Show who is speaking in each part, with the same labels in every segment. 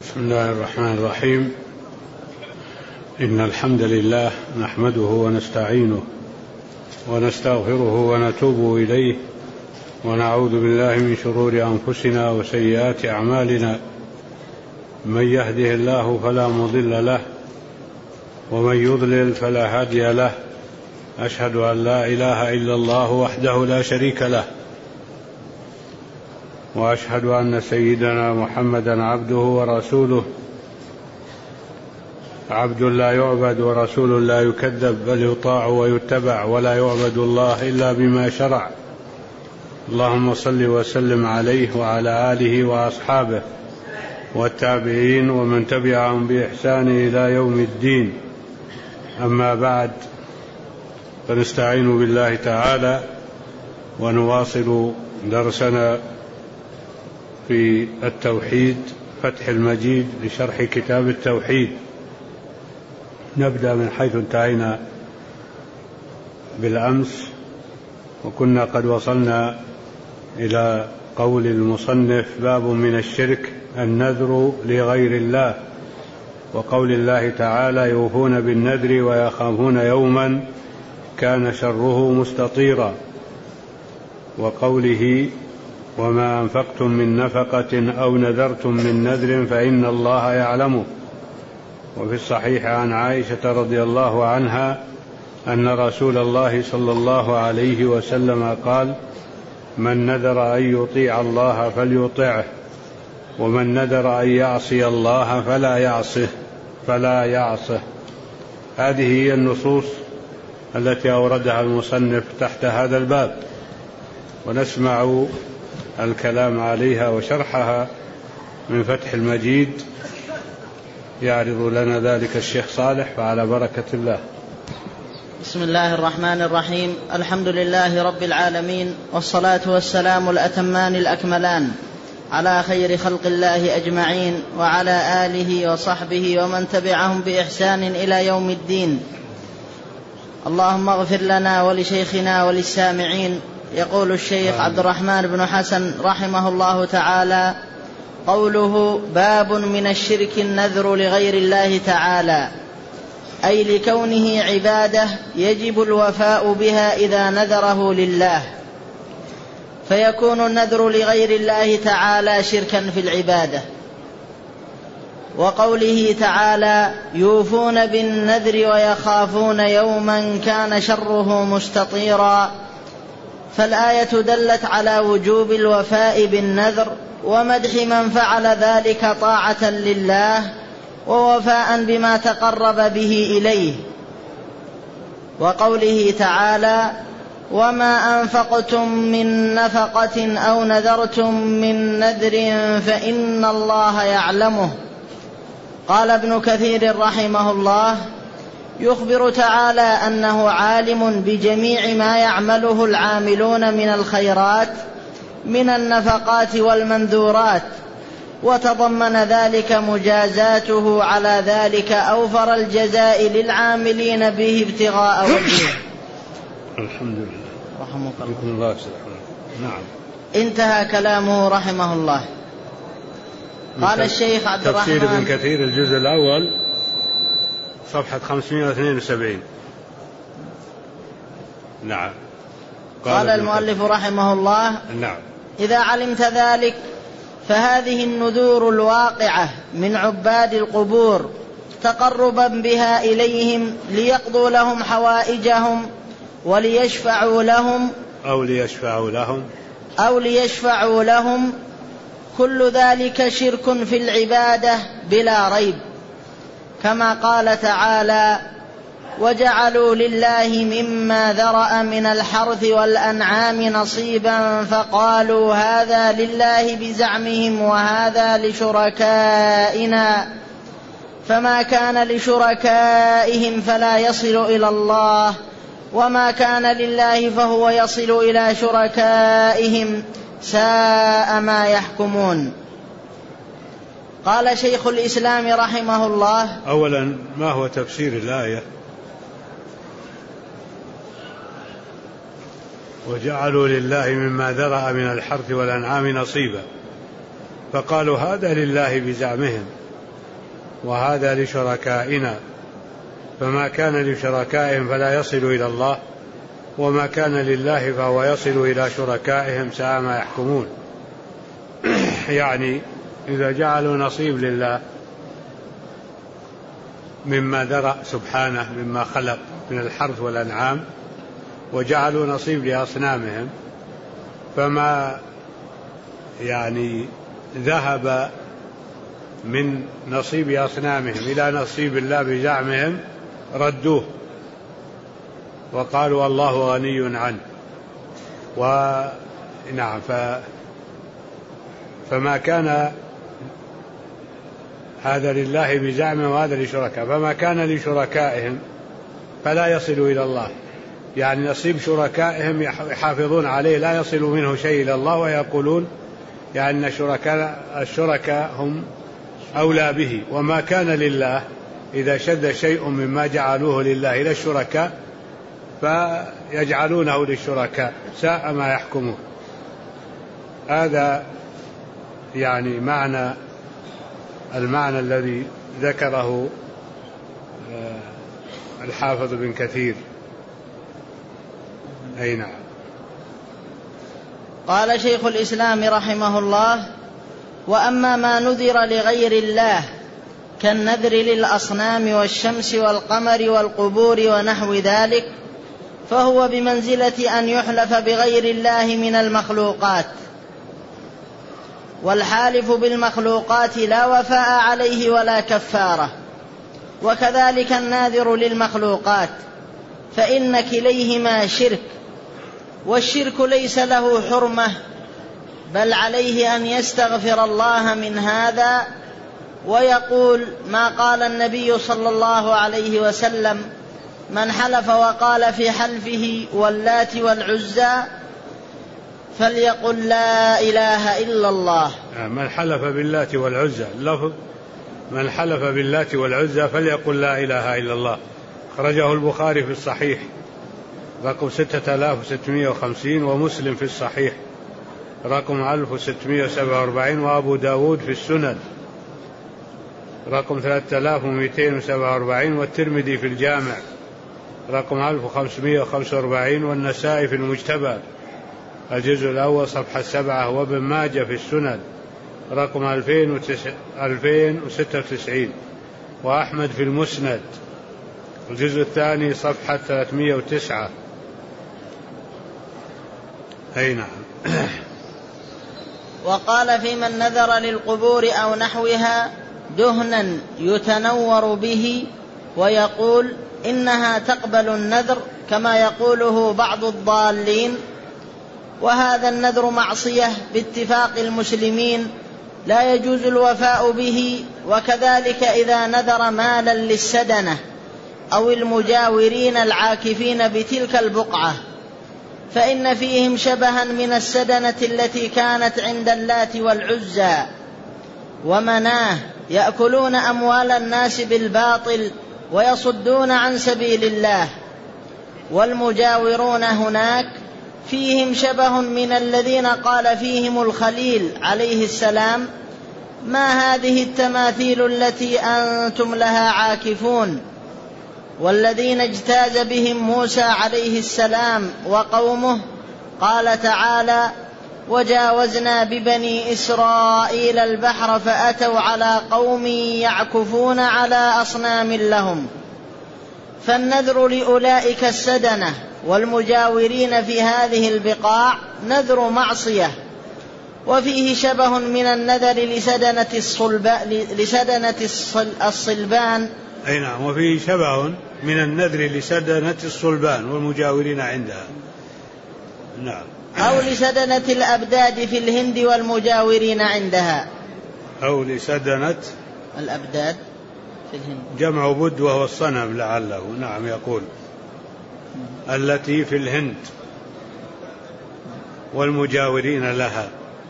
Speaker 1: بسم الله الرحمن الرحيم. إن الحمد لله نحمده ونستعينه ونستغفره ونتوب إليه ونعوذ بالله من شرور أنفسنا وسيئات أعمالنا. من يهده الله فلا مضل له ومن يضلل فلا هادي له. أشهد أن لا إله إلا الله وحده لا شريك له، وأشهد أن سيدنا محمدا عبده ورسوله، عبد لا يعبد ورسول لا يكذب، بل يطاع ويتبع، ولا يعبد الله إلا بما شرع. اللهم صل وسلم عليه وعلى آله وأصحابه والتابعين ومن تبعهم بإحسان إلى يوم الدين. أما بعد، فنستعين بالله تعالى ونواصل درسنا في التوحيد، فتح المجيد لشرح كتاب التوحيد. نبدأ من حيث انتهينا بالأمس، وكنا قد وصلنا إلى قول المصنف: باب من الشرك النذر لغير الله، وقول الله تعالى: يوفون بالنذر ويخافون يوما كان شره مستطيرا، وقوله: وما أنفقتم من نفقة أو نذرتم من نذر فإن الله يعلمه. وفي الصحيح عن عائشة رضي الله عنها أن رسول الله صلى الله عليه وسلم قال: من نذر أن يطيع الله فليطعه، ومن نذر أن يعصي الله فلا يعصه. هذه هي النصوص التي أوردها المصنف تحت هذا الباب، ونسمع الكلام عليها وشرحها من فتح المجيد. يعرض لنا ذلك الشيخ صالح، فعلى بركة الله.
Speaker 2: بسم الله الرحمن الرحيم. الحمد لله رب العالمين، والصلاة والسلام الأتمان الأكملان على خير خلق الله أجمعين، وعلى آله وصحبه ومن تبعهم بإحسان إلى يوم الدين. اللهم اغفر لنا ولشيخنا وللسامعين. يقول الشيخ عبد الرحمن بن حسن رحمه الله تعالى: قوله: باب من الشرك النذر لغير الله تعالى، أي لكونه عبادة يجب الوفاء بها إذا نذره لله، فيكون النذر لغير الله تعالى شركا في العبادة. وقوله تعالى: يوفون بالنذر ويخافون يوما كان شره مستطيرا، فالآية دلت على وجوب الوفاء بالنذر ومدح من فعل ذلك طاعة لله ووفاء بما تقرب به إليه. وقوله تعالى: وما أنفقتم من نفقة أو نذرتم من نذر فإن الله يعلمه. قال ابن كثير رحمه الله: يخبر تعالى أنه عالم بجميع ما يعمله العاملون من الخيرات من النفقات والمنذورات، وتضمن ذلك مجازاته على ذلك أوفر الجزاء للعاملين به ابتغاء وجهه.
Speaker 1: الحمد لله.
Speaker 2: رحمك الله.
Speaker 1: نعم.
Speaker 2: انتهى كلامه رحمه الله. قال الشيخ عبد الرحمن،
Speaker 1: تفسير ابن كثير الجزء الأول صفحة 572. نعم.
Speaker 2: قال المؤلف رحمه الله:
Speaker 1: نعم.
Speaker 2: إذا علمت ذلك فهذه النذور الواقعة من عباد القبور تقربا بها إليهم ليقضوا لهم حوائجهم وليشفعوا لهم أو ليشفعوا لهم، كل ذلك شرك في العبادة بلا ريب، كما قال تعالى: وجعلوا لله مما ذرأ من الحرث والأنعام نصيبا فقالوا هذا لله بزعمهم وهذا لشركائنا، فما كان لشركائهم فلا يصل إلى الله، وما كان لله فهو يصل إلى شركائهم، ساء ما يحكمون. قال شيخ الإسلام رحمه الله:
Speaker 1: أولا، ما هو تفسير الآية؟ وجعلوا لله مما ذرأ من الحرث والأنعام نصيبا، فقالوا هذا لله بزعمهم وهذا لشركائنا، فما كان لشركائهم فلا يصل إلى الله، وما كان لله فهو يصل إلى شركائهم ساء ما يحكمون. يعني إذا جعلوا نصيب لله مما ذرأ سبحانه مما خلق من الحرث والأنعام، وجعلوا نصيب لأصنامهم، فما يعني ذهب من نصيب أصنامهم إلى نصيب الله بزعمهم ردوه وقالوا الله غني عنه. ونعم فما كان هذا لله بزعمه وهذا لشركاء، فما كان لشركائهم فلا يصل إلى الله، يعني نصيب شركائهم يحافظون عليه لا يصل منه شيء إلى الله، ويقولون يعني الشركاء هم أولى به. وما كان لله إذا شد شيء مما جعلوه لله إلى الشركاء فيجعلونه للشركاء ساء ما يحكمون. هذا يعني المعنى الذي ذكره الحافظ بن كثير. أي نعم.
Speaker 2: قال شيخ الإسلام رحمه الله: وأما ما نذر لغير الله كالنذر للأصنام والشمس والقمر والقبور ونحو ذلك فهو بمنزلة أن يحلف بغير الله من المخلوقات، والحالف بالمخلوقات لا وفاء عليه ولا كفارة، وكذلك الناذر للمخلوقات، فإن كليهما شرك، والشرك ليس له حرمة، بل عليه أن يستغفر الله من هذا ويقول ما قال النبي صلى الله عليه وسلم: من حلف وقال في حلفه واللات والعزى فليقل لا إله إلا الله.
Speaker 1: من حلف باللات والعزى، اللفظ من حلف باللات والعزى فليقل لا إله إلا الله. خرجه البخاري في الصحيح رقم 6650، ومسلم في الصحيح رقم 1647، وأبو داود في السنن رقم 3247، والترمذي في الجامع رقم 1545، والنسائي في المجتبى الجزء الأول صفحة 7، وابن ماجه في السنن رقم 2096، وأحمد في المسند الجزء الثاني صفحة 309. أي نعم.
Speaker 2: وقال في من نذر للقبور أو نحوها دهنا يتنور به ويقول إنها تقبل النذر كما يقوله بعض الضالين، وهذا النذر معصية باتفاق المسلمين لا يجوز الوفاء به. وكذلك إذا نذر مالا للسدنة أو المجاورين العاكفين بتلك البقعة فإن فيهم شبها من السدنة التي كانت عند اللات والعزى ومناه، يأكلون أموال الناس بالباطل ويصدون عن سبيل الله. والمجاورون هناك فيهم شبه من الذين قال فيهم الخليل عليه السلام: ما هذه التماثيل التي أنتم لها عاكفون؟ والذين اجتاز بهم موسى عليه السلام وقومه قال تعالى: وجاوزنا ببني إسرائيل البحر فأتوا على قوم يعكفون على أصنام لهم. فالنذر لأولئك السدنة والمجاورين في هذه البقاع نذر معصية، وفيه شبه من النذر لسدنة الصلبان.
Speaker 1: أي نعم. وفيه شبه من النذر لسدنة الصلبان والمجاورين عندها. نعم.
Speaker 2: أو لسدنة الأبداد في الهند والمجاورين عندها.
Speaker 1: أو لسدنة
Speaker 2: الأبداد في الهند،
Speaker 1: جمع بد وهو الصنم لعله. نعم. يقول التي في الهند والمجاورين لها.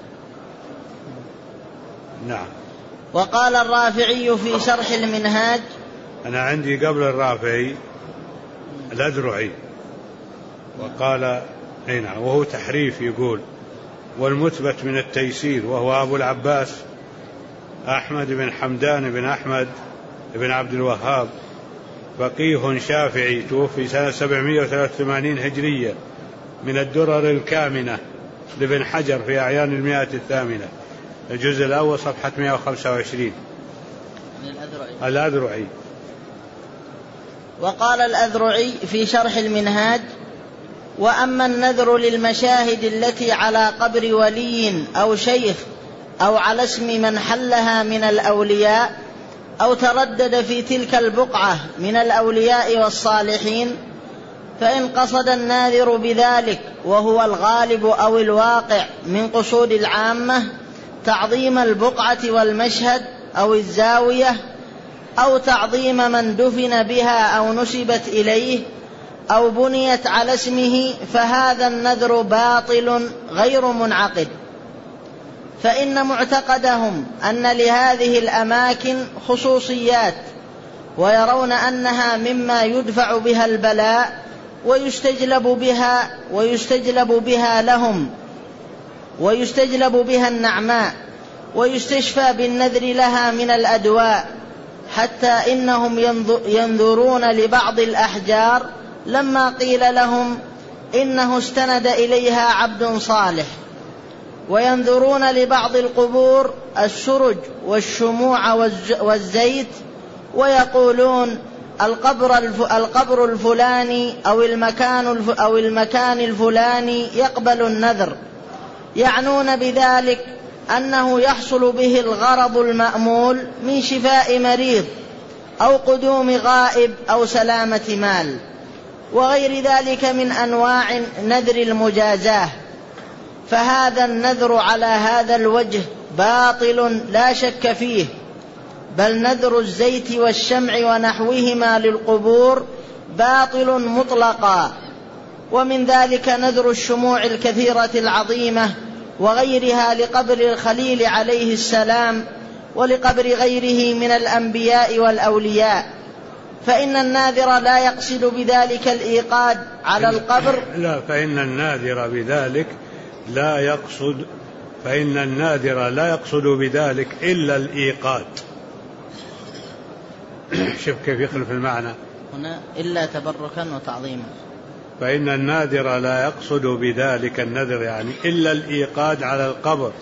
Speaker 1: نعم.
Speaker 2: وقال الرافعي في شرح المنهاج،
Speaker 1: أنا عندي قبل الرافعي الأذرعي، وقال هنا وهو تحريف، يقول والمثبت من التيسير وهو أبو العباس أحمد بن حمدان بن أحمد بن عبد الوهاب فقيه شافعي توفي سنة 783 هجرية، من الدرر الكامنة لابن حجر في أعيان 100 الجزء الأول صفحة 125. الأذرعي.
Speaker 2: وقال الأذرعي في شرح المنهاج: وأما النذر للمشاهد التي على قبر ولي أو شيخ أو على اسم من حلها من الأولياء أو تردد في تلك البقعة من الأولياء والصالحين، فإن قصد الناذر بذلك وهو الغالب أو الواقع من قصود العامة تعظيم البقعة والمشهد أو الزاوية، أو تعظيم من دفن بها أو نسبت إليه أو بنيت على اسمه، فهذا النذر باطل غير منعقد، فإن معتقدهم أن لهذه الأماكن خصوصيات، ويرون أنها مما يدفع بها البلاء ويستجلب بها لهم، ويستجلب بها النعماء، ويستشفى بالنذر لها من الأدواء، حتى إنهم ينذرون لبعض الأحجار لما قيل لهم إنه استند إليها عبد صالح، وينذرون لبعض القبور السرج والشموع والزيت، ويقولون القبر الفلاني أو المكان الفلاني يقبل النذر، يعنون بذلك أنه يحصل به الغرض المأمول من شفاء مريض أو قدوم غائب أو سلامة مال وغير ذلك من أنواع نذر المجازاة. فهذا النذر على هذا الوجه باطل لا شك فيه، بل نذر الزيت والشمع ونحوهما للقبور باطل مطلقا. ومن ذلك نذر الشموع الكثيرة العظيمة وغيرها لقبر الخليل عليه السلام ولقبر غيره من الأنبياء والأولياء، فإن الناذر لا يقصد بذلك الإيقاد على القبر.
Speaker 1: فإن الناذر لا يقصد بذلك إلا الإيقاد. شوف كيف يخلف المعنى
Speaker 2: هنا: إلا تبركا وتعظيما.
Speaker 1: فإن الناذر لا يقصد بذلك النذر يعني إلا الإيقاد على القبر.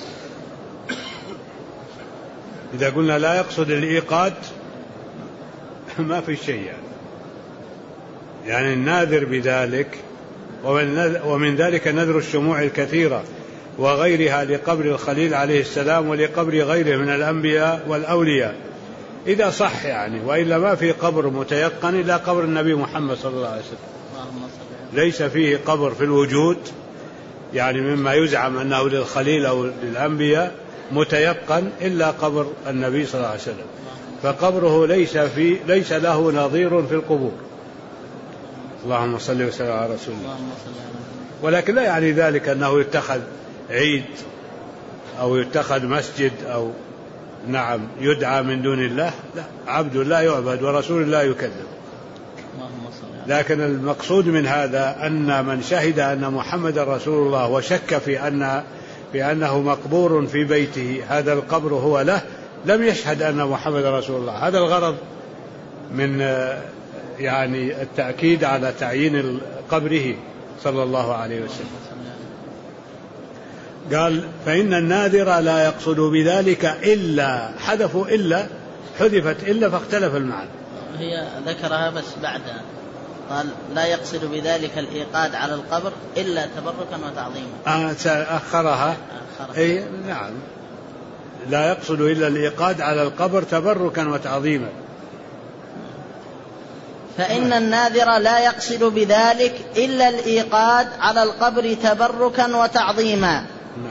Speaker 1: إذا قلنا لا يقصد الإيقاد ما في شيء يعني الناذر بذلك. ومن ذلك نذر الشموع الكثيرة وغيرها لقبر الخليل عليه السلام ولقبر غيره من الأنبياء والأولياء إذا صح يعني، وإلا ما في قبر متيقن إلا قبر النبي محمد صلى الله عليه وسلم، ليس فيه قبر في الوجود يعني مما يزعم أنه للخليل أو للأنبياء متيقن إلا قبر النبي صلى الله عليه وسلم، فقبره ليس له نظير في القبور. اللهم صل وسلم على رسول الله. ولكن لا يعني ذلك أنه يتخذ عيد أو يتخذ مسجد أو يدعى من دون الله، لا، عبد لا يعبد ورسول لا يكذب. لكن المقصود من هذا أن من شهد أن محمد رسول الله وشك في أنه مقبور في بيته هذا القبر هو له، لم يشهد أن محمد رسول الله. هذا الغرض من يعني التأكيد على تعيين قبره صلى الله عليه وسلم. قال: فإن الناذر لا يقصد بذلك إلا، حذفوا إلا، حذفت إلا فاختلف المعنى.
Speaker 2: هي ذكرها بس بعدها قال: لا يقصد بذلك الإيقاد على القبر إلا تبركا وتعظيما.
Speaker 1: أخرها. أي نعم، لا يقصد إلا الإيقاد على القبر تبركا وتعظيما.
Speaker 2: فإن الناذر لا يقصد بذلك إلا الإيقاد على القبر تبركا وتعظيما،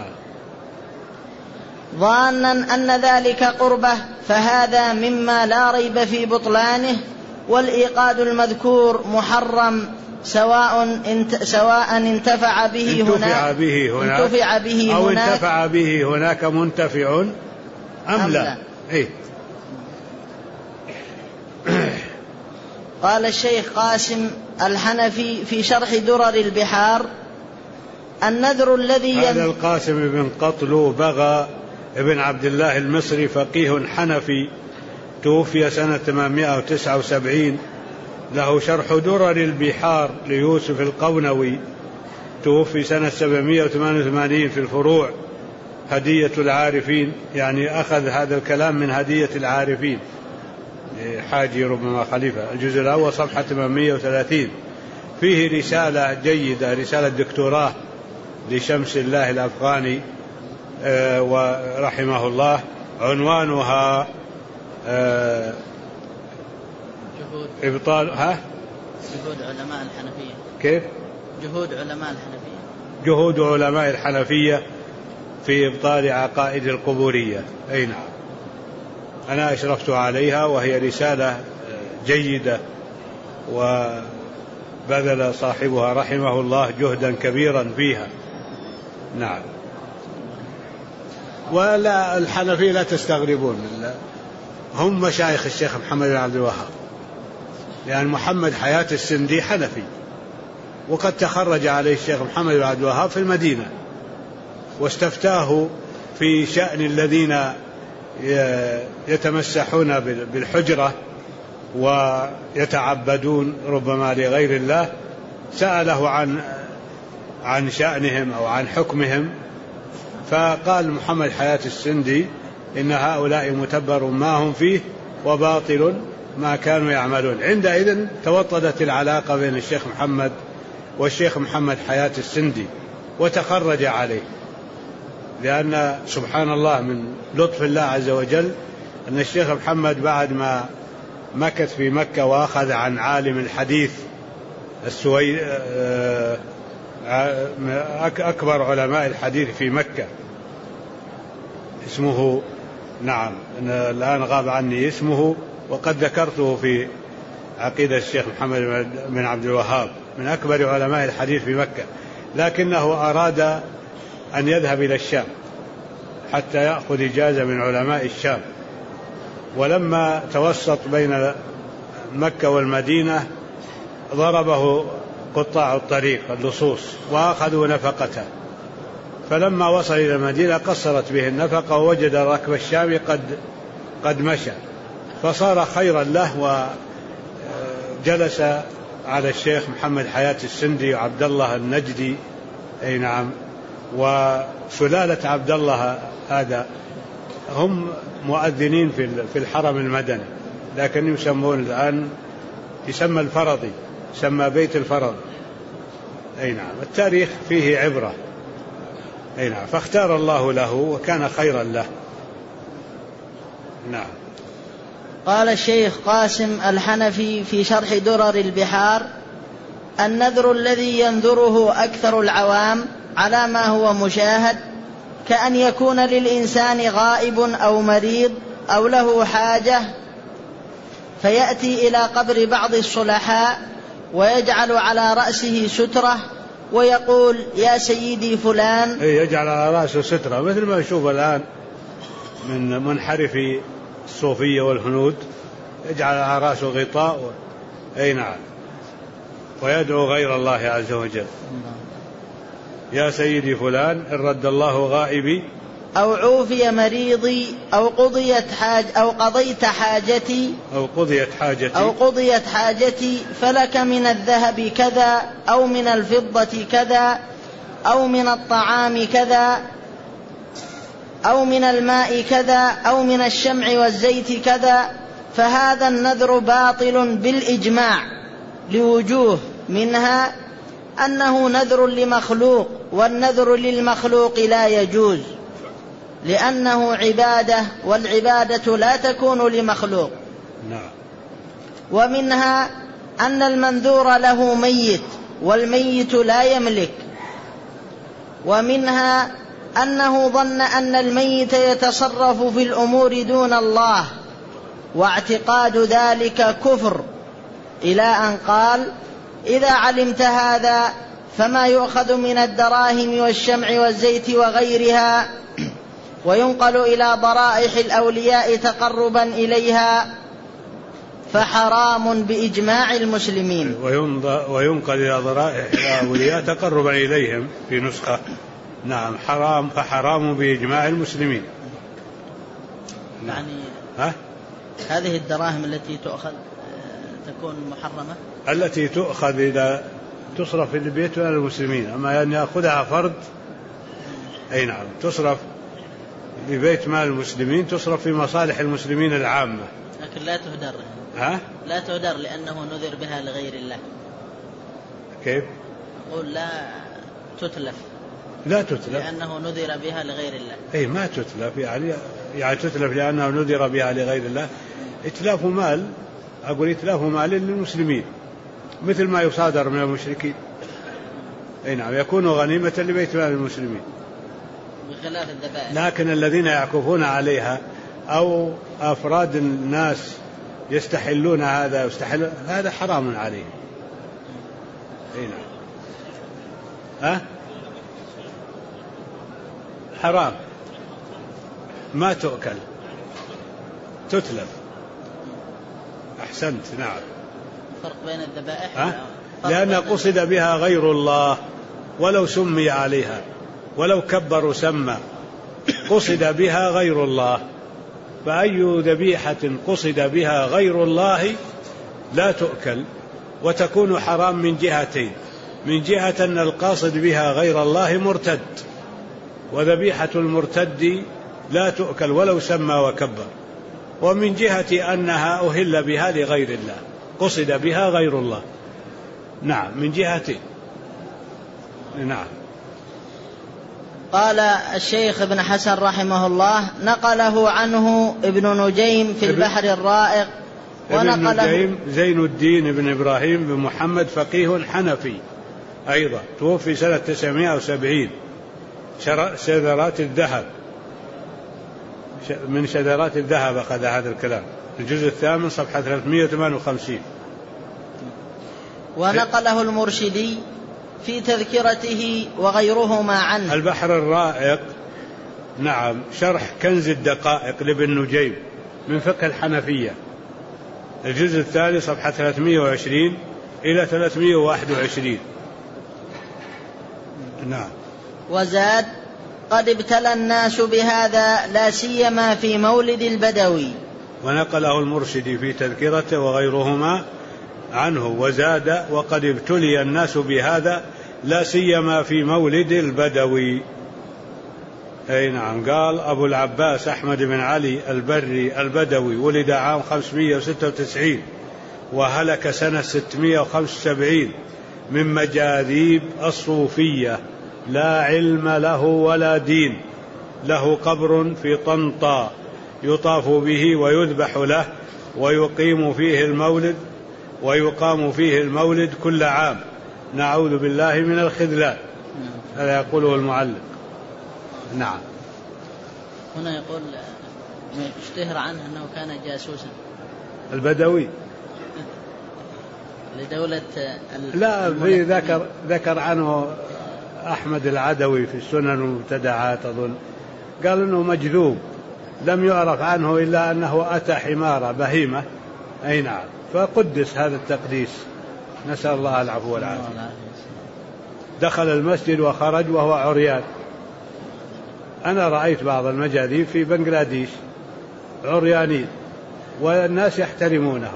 Speaker 2: ظانا أن ذلك قربه، فهذا مما لا ريب في بطلانه. والإيقاد المذكور محرم سواء انتفع به
Speaker 1: أو انتفع به هناك منتفع أم لا. إيه؟
Speaker 2: قال الشيخ قاسم الحنفي في شرح درر البحار: النذر الذي
Speaker 1: هذا القاسم بن قطلو بغى ابن عبد الله المصري فقيه حنفي توفي سنة 879. له شرح درر البحار ليوسف القونوي، توفي سنة 788 في الفروع. هدية العارفين، يعني أخذ هذا الكلام من هدية العارفين حاجي ربما خليفة، الجزء الأول صفحة 830. فيه رسالة جيدة، رسالة دكتوراه لشمس الله الأفغاني ورحمه الله، عنوانها إبطال
Speaker 2: جهود علماء الحنفية.
Speaker 1: كيف؟
Speaker 2: جهود علماء الحنفية.
Speaker 1: جهود علماء الحنفية في إبطال عقائد القبورية. أي نعم، أنا أشرفت عليها، وهي رسالة جيدة، وبذل صاحبها رحمه الله جهدا كبيرا فيها. نعم. ولا الحنفية لا تستغربون، هم مشايخ الشيخ محمد بن عبد الوهاب، لأن محمد حياة السندي حنفي، وقد تخرج عليه الشيخ محمد بن عبد الوهاب في المدينة، واستفتاه في شأن الذين يتمسحون بالحجرة ويتعبدون ربما لغير الله، سأله عن شأنهم أو عن حكمهم، فقال محمد حياة السندي إن هؤلاء متبر ما هم فيه وباطل ما كانوا يعملون. عندئذ توطدت العلاقة بين الشيخ محمد والشيخ محمد حياة السندي، وتخرج عليه، لأن سبحان الله من لطف الله عز وجل أن الشيخ محمد بعد ما مكث في مكة وأخذ عن عالم الحديث أكبر علماء الحديث في مكة، اسمه، نعم الآن غاب عني اسمه، وقد ذكرته في عقيدة الشيخ محمد بن عبد الوهاب، من أكبر علماء الحديث في مكة، لكنه أراد أن يذهب إلى الشام حتى يأخذ إجازة من علماء الشام، ولما توسط بين مكة والمدينة ضربه قطاع الطريق اللصوص وأخذوا نفقته، فلما وصل إلى المدينة قصرت به النفقة، ووجد الركب الشامي قد مشى، فصار خيرا له، وجلس على الشيخ محمد حياة السندي وعبد الله النجدي، أي نعم، وسلالة عبد الله هذا هم مؤذنين في الحرم المدني، لكن يسمون الآن يسمى الفرضي، يسمى بيت الفرض. أي نعم، التاريخ فيه عبرة. أي نعم، فاختار الله له وكان خيرا له. نعم.
Speaker 2: قال الشيخ قاسم الحنفي في شرح درر البحار: النذر الذي ينذره أكثر العوام على ما هو مشاهد، كأن يكون للإنسان غائب أو مريض أو له حاجة، فيأتي إلى قبر بعض الصلحاء ويجعل على رأسه سترة ويقول: يا سيدي فلان.
Speaker 1: يجعل على رأسه سترة، مثل ما نشوف الآن من منحرفي الصوفية والهنود، يجعل على رأسه غطاء. أي نعم، ويدعو غير الله عز وجل: يا سيدي فلان إن رد الله غائبي،
Speaker 2: أو عوفي مريضي، أو قضيت حاجتي فلك من الذهب كذا، أو من الفضة كذا، أو من الطعام كذا، أو من الماء كذا، أو من الشمع والزيت كذا. فهذا النذر باطل بالإجماع لوجوه، منها أنه نذر لمخلوق، والنذر للمخلوق لا يجوز لأنه عبادة، والعبادة لا تكون لمخلوق. ومنها أن المنذور له ميت والميت لا يملك. ومنها أنه ظن أن الميت يتصرف في الأمور دون الله، واعتقاد ذلك كفر، إلى أن قال: إذا علمت هذا فما يؤخذ من الدراهم والشمع والزيت وغيرها وينقل إلى ضرائح الأولياء تقربا إليها فحرام بإجماع المسلمين.
Speaker 1: وينقل إلى ضرائح الأولياء تقربا إليهم في نسخة. نعم، حرام، فحرام بإجماع المسلمين.
Speaker 2: يعني هذه الدراهم التي تؤخذ تكون محرمة؟
Speaker 1: التي تؤخذ إذا تصرف في البيت ولا المسلمين، أما أن يأخذها فرد أي نعم تصرف لبيت مال المسلمين، تصرف في مصالح المسلمين العامة،
Speaker 2: لكن لا تهدر. لا تهدر لأنه نذر بها لغير الله.
Speaker 1: كيف؟
Speaker 2: قل لا تتلف.
Speaker 1: لا تتلف
Speaker 2: لأنه نذر بها لغير الله.
Speaker 1: أي ما تتلف، يعني تتلف لأنه نذر بها لغير الله. إتلاف مال، أقول إتلاف مال للمسلمين مثل ما يصادر من المشركين، أي نعم يكون غنيمة لبيت مال المسلمين،
Speaker 2: بخلاف الذبائح.
Speaker 1: لكن الذين يعكفون عليها أو أفراد الناس يستحلون هذا حرام عليهم. أي نعم حرام، ما تؤكل، تتلف. أحسنت. نعم.
Speaker 2: فرق بين الذبائح
Speaker 1: لأن قصد بها غير الله ولو سمي عليها، ولو كبر سمى، قصد بها غير الله، فأي ذبيحة قصد بها غير الله لا تؤكل وتكون حرام من جهتين: من جهة أن القاصد بها غير الله مرتد، وذبيحة المرتد لا تؤكل ولو سمى وكبر، ومن جهة أنها أهل بها لغير الله، قصد بها غير الله. نعم، من جهتين. نعم.
Speaker 2: قال الشيخ ابن حسن رحمه الله: نقله عنه ابن نجيم في البحر الرائق.
Speaker 1: ابن نجيم زين الدين بن إبراهيم بن محمد، فقيه حنفي أيضا، توفي سنة 970. شذرات الذهب، من شذرات الذهب أخذ هذا الكلام، الجزء 8 صفحة 358.
Speaker 2: ونقله المرشدي في تذكرته وغيرهما عنه.
Speaker 1: البحر الرائق، نعم، شرح كنز الدقائق لابن نجيم من فقه الحنفية، الجزء 3 صفحة 320 إلى 321. نعم.
Speaker 2: وزاد: قد ابتلى الناس بهذا لا سيما في مولد البدوي.
Speaker 1: ونقله المرشدي في تذكرته وغيرهما عنه. وزاد: وقد ابتلي الناس بهذا لا سيما في مولد البدوي. أي نعم. قال أبو العباس أحمد بن علي البري البدوي، ولد عام 596 وهلك سنة 675، من مجاذيب الصوفية، لا علم له ولا دين، له قبر في طنطا يطاف به ويذبح له ويقام فيه المولد كل عام، نعوذ بالله من الخذلان. هذا يقوله المعلق. نعم.
Speaker 2: هنا يقول اشتهر عنه أنه كان جاسوسا
Speaker 1: البدوي
Speaker 2: لدولة
Speaker 1: لا، ذكر عنه أحمد العدوي في السنن المبتدعات أظن، قال أنه مجذوب، لم يعرف عنه إلا أنه أتى حمارة بهيمة. أي نعم. فقدس هذا التقديس، نسأل الله العفو والعافية. دخل المسجد وخرج وهو عريان. أنا رأيت بعض المجاذيب في بنغلاديش عريانين والناس يحترمونه،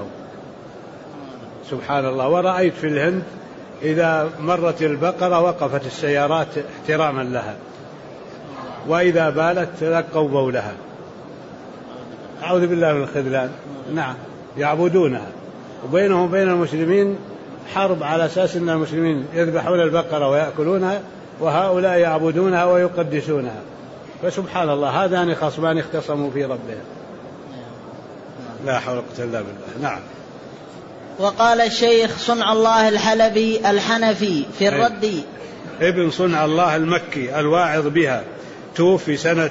Speaker 1: سبحان الله. ورأيت في الهند إذا مرت البقرة وقفت السيارات احتراما لها، وإذا بالت تلقوا بولها. أعوذ بالله من الخذلان. نعم، يعبدونها، وبينهم وبين المسلمين حرب على أساس أن المسلمين يذبحون البقرة ويأكلونها، وهؤلاء يعبدونها ويقدسونها. فسبحان الله، هذان خصمان اختصموا في ربهم. لا حول ولا قوة إلا بالله. نعم.
Speaker 2: وقال الشيخ صنع الله الحلبي الحنفي في الرد،
Speaker 1: ابن صنع الله المكي الواعظ بها، توفي سنة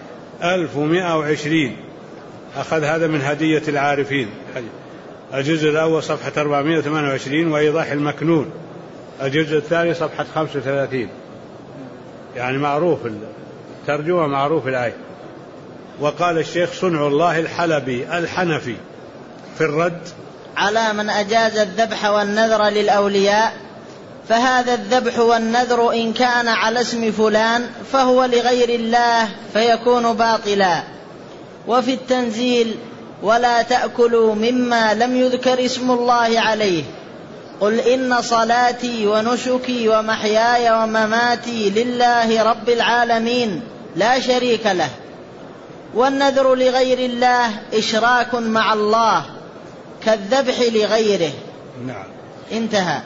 Speaker 1: 1120. أخذ هذا من هدية العارفين، الجزء الأول صفحة 428، وإيضاح المكنون الجزء الثاني صفحة 35. يعني معروف الترجمة، معروف الآية. وقال الشيخ صنع الله الحلبي الحنفي في الرد
Speaker 2: على من أجاز الذبح والنذر للأولياء: فهذا الذبح والنذر إن كان على اسم فلان فهو لغير الله فيكون باطلا. وفي التنزيل: ولا تأكلوا مما لم يذكر اسم الله عليه. قل إن صلاتي ونسكي ومحياي ومماتي لله رب العالمين لا شريك له. والنذر لغير الله إشراك مع الله كالذبح لغيره.
Speaker 1: نعم.
Speaker 2: انتهى.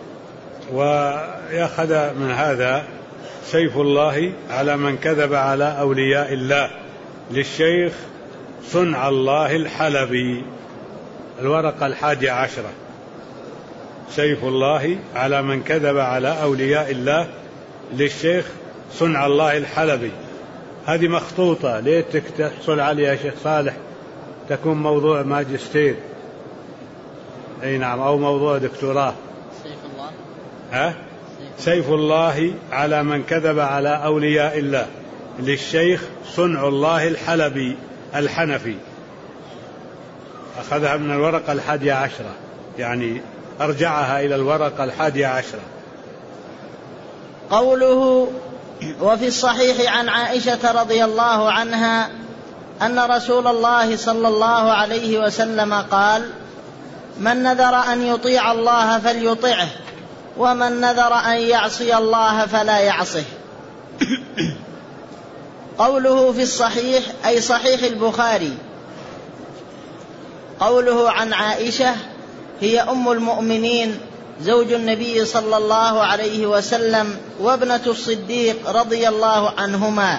Speaker 1: ويأخذ من هذا سيف الله على من كذب على أولياء الله للشيخ صنع الله الحلبي، الورقة 11. سيف الله على من كذب على أولياء الله للشيخ صنع الله الحلبي. هذه مخطوطة، ليتك تحصل عليها يا شيخ صالح، تكون موضوع ماجستير. أي نعم، أو موضوع دكتوراه.
Speaker 2: سيف الله.
Speaker 1: ها؟ سيف الله على من كذب على أولياء الله للشيخ صنع الله الحلبي الحنفي. أخذها من الورقة 11، يعني أرجعها إلى الورقة 11.
Speaker 2: قوله: وفي الصحيح عن عائشة رضي الله عنها أن رسول الله صلى الله عليه وسلم قال: من نذر أن يطيع الله فليطعه، ومن نذر أن يعصي الله فلا يعصه. قوله في الصحيح أي صحيح البخاري. قوله عن عائشة هي أم المؤمنين زوج النبي صلى الله عليه وسلم وابنة الصديق رضي الله عنهما.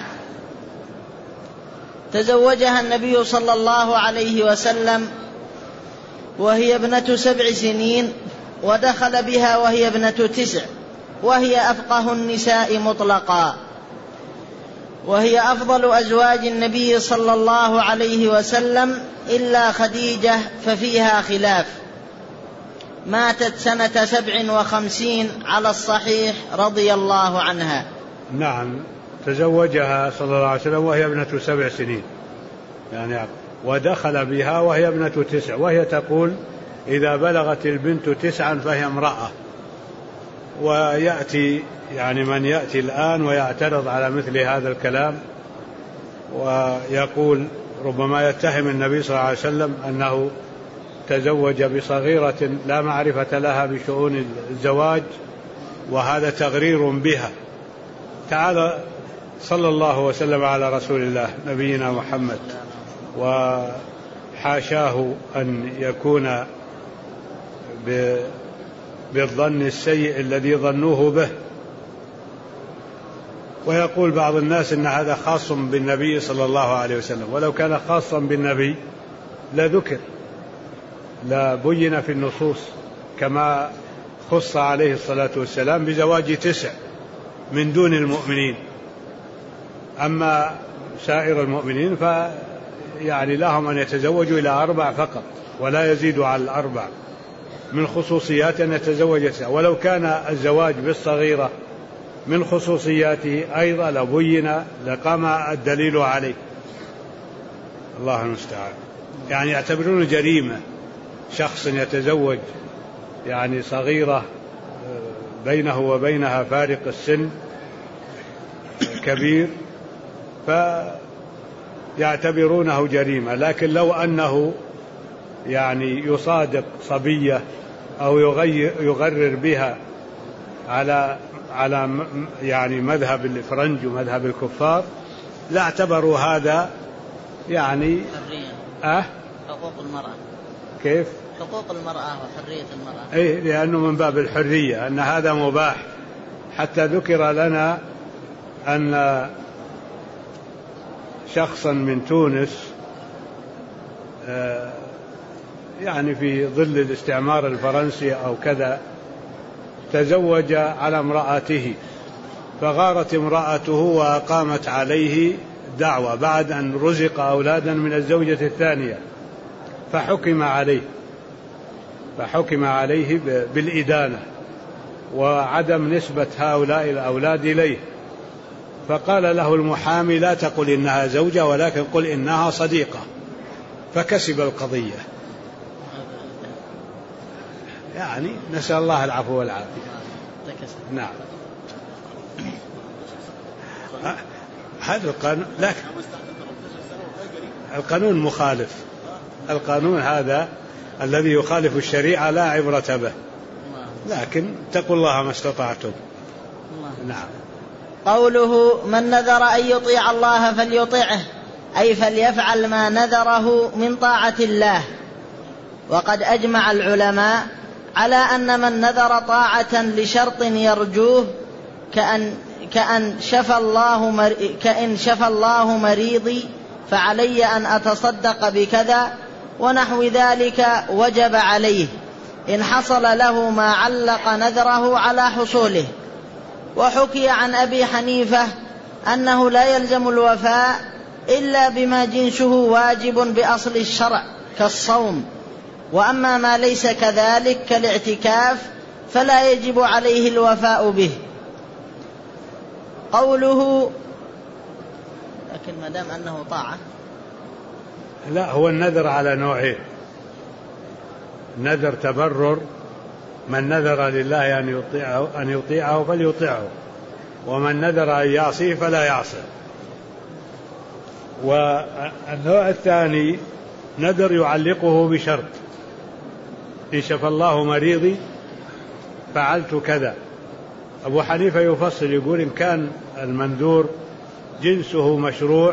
Speaker 2: تزوجها النبي صلى الله عليه وسلم وهي ابنة 7 سنين، ودخل بها وهي ابنة 9، وهي أفقه النساء مطلقا، وهي أفضل أزواج النبي صلى الله عليه وسلم إلا خديجة ففيها خلاف. ماتت سنة 57 على الصحيح رضي الله عنها.
Speaker 1: نعم، تزوجها صلى الله عليه وسلم وهي ابنة 7 سنين يعني، ودخل بها وهي ابنة 9، وهي تقول: إذا بلغت البنت 9 فهي امرأة. ويأتي يعني من يأتي الآن ويعترض على مثل هذا الكلام ويقول، ربما يتهم النبي صلى الله عليه وسلم أنه تزوج بصغيرة لا معرفة لها بشؤون الزواج، وهذا تغرير بها. تعالى صلى الله وسلم على رسول الله نبينا محمد، وحاشاه أن يكون بالظن السيء الذي ظنوه به. ويقول بعض الناس إن هذا خاص بالنبي صلى الله عليه وسلم، ولو كان خاصا بالنبي لذكر، لبين في النصوص، كما خص عليه الصلاة والسلام بزواج 9 من دون المؤمنين. أما سائر المؤمنين فيعني لهم أن يتزوجوا إلى 4 فقط، ولا يزيدوا على 4. من خصوصيات أن يتزوج 9، ولو كان الزواج بالصغيرة من خصوصياته أيضا لبين، لقام الدليل عليه. الله المستعان. يعني يعتبرون جريمة شخص يتزوج يعني صغيرة بينه وبينها فارق السن كبير، فيعتبرونه جريمة. لكن لو أنه يعني يصادق صبية أو يغرر بها على يعني مذهب الإفرنج ومذهب الكفار، لا اعتبروا هذا يعني
Speaker 2: حقوق المرأة.
Speaker 1: كيف؟
Speaker 2: حقوق المرأة وحرية المرأة.
Speaker 1: أي، لأنه من باب الحرية، أن هذا مباح. حتى ذكر لنا أن شخصا من تونس يعني في ظل الاستعمار الفرنسي أو كذا تزوج على امرأته، فغارت امرأته وأقامت عليه دعوة بعد أن رزق أولادا من الزوجة الثانية، فحكم عليه بالإدانة وعدم نسبة هؤلاء الأولاد إليه. فقال له المحامي: لا تقل إنها زوجة، ولكن قل إنها صديقة، فكسب القضية. يعني نسأل الله العفو والعافية. نعم، هذا القانون، لكن القانون مخالف، القانون هذا الذي يخالف الشريعة لا عبرة به، لكن اتقوا الله ما استطعتم. نعم.
Speaker 2: قوله من نذر أن يطيع الله فليطيعه، أي فليفعل ما نذره من طاعة الله. وقد أجمع العلماء على أن من نذر طاعة لشرط يرجوه كأن شفى الله مريضي فعلي أن أتصدق بكذا ونحو ذلك وجب عليه إن حصل له ما علق نذره على حصوله. وحكي عن أبي حنيفة أنه لا يلزم الوفاء إلا بما جنسه واجب بأصل الشرع كالصوم، وأما ما ليس كذلك كالاعتكاف فلا يجب عليه الوفاء به. قوله لكن ما دام أنه طاعة،
Speaker 1: لا، هو النذر على نوعين: نذر تبرر، من نذر لله أن يطيعه فليطيعه، ومن نذر أن يعصيه فلا يعصيه. والنوع الثاني نذر يعلقه بشرط: إن شفى الله مريضي فعلت كذا. أبو حنيفة يفصل يقول إن كان المنذور جنسه مشروع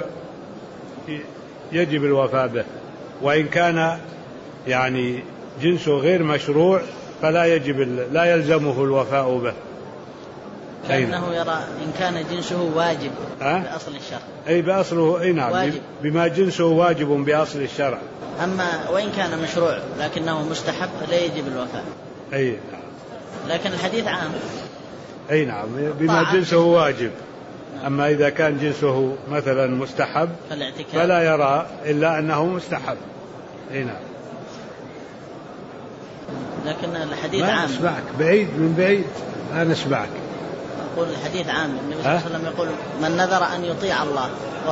Speaker 1: يجب الوفاء به، وإن كان جنسه غير مشروع فلا لا يلزمه الوفاء به.
Speaker 2: لأنه يرى إن كان جنسه واجب بأصل الشرع،
Speaker 1: أي بأصله، أي نعم، واجب. بما جنسه واجب بأصل الشرع.
Speaker 2: أما وإن كان مشروع لكنه مستحب لا يجب الوفاء.
Speaker 1: أي نعم.
Speaker 2: لكن الحديث عام.
Speaker 1: أي نعم، بما جنسه واجب. أما إذا كان جنسه مثلا مستحب فلا يرى إلا أنه مستحب. أي نعم.
Speaker 2: لكن الحديث عام.
Speaker 1: ما أسمعك بعيد، من بعيد أنا أسمعك.
Speaker 2: أقول الحديث عام، النبي صلى الله عليه وسلم يقول من نذر أن يطيع الله.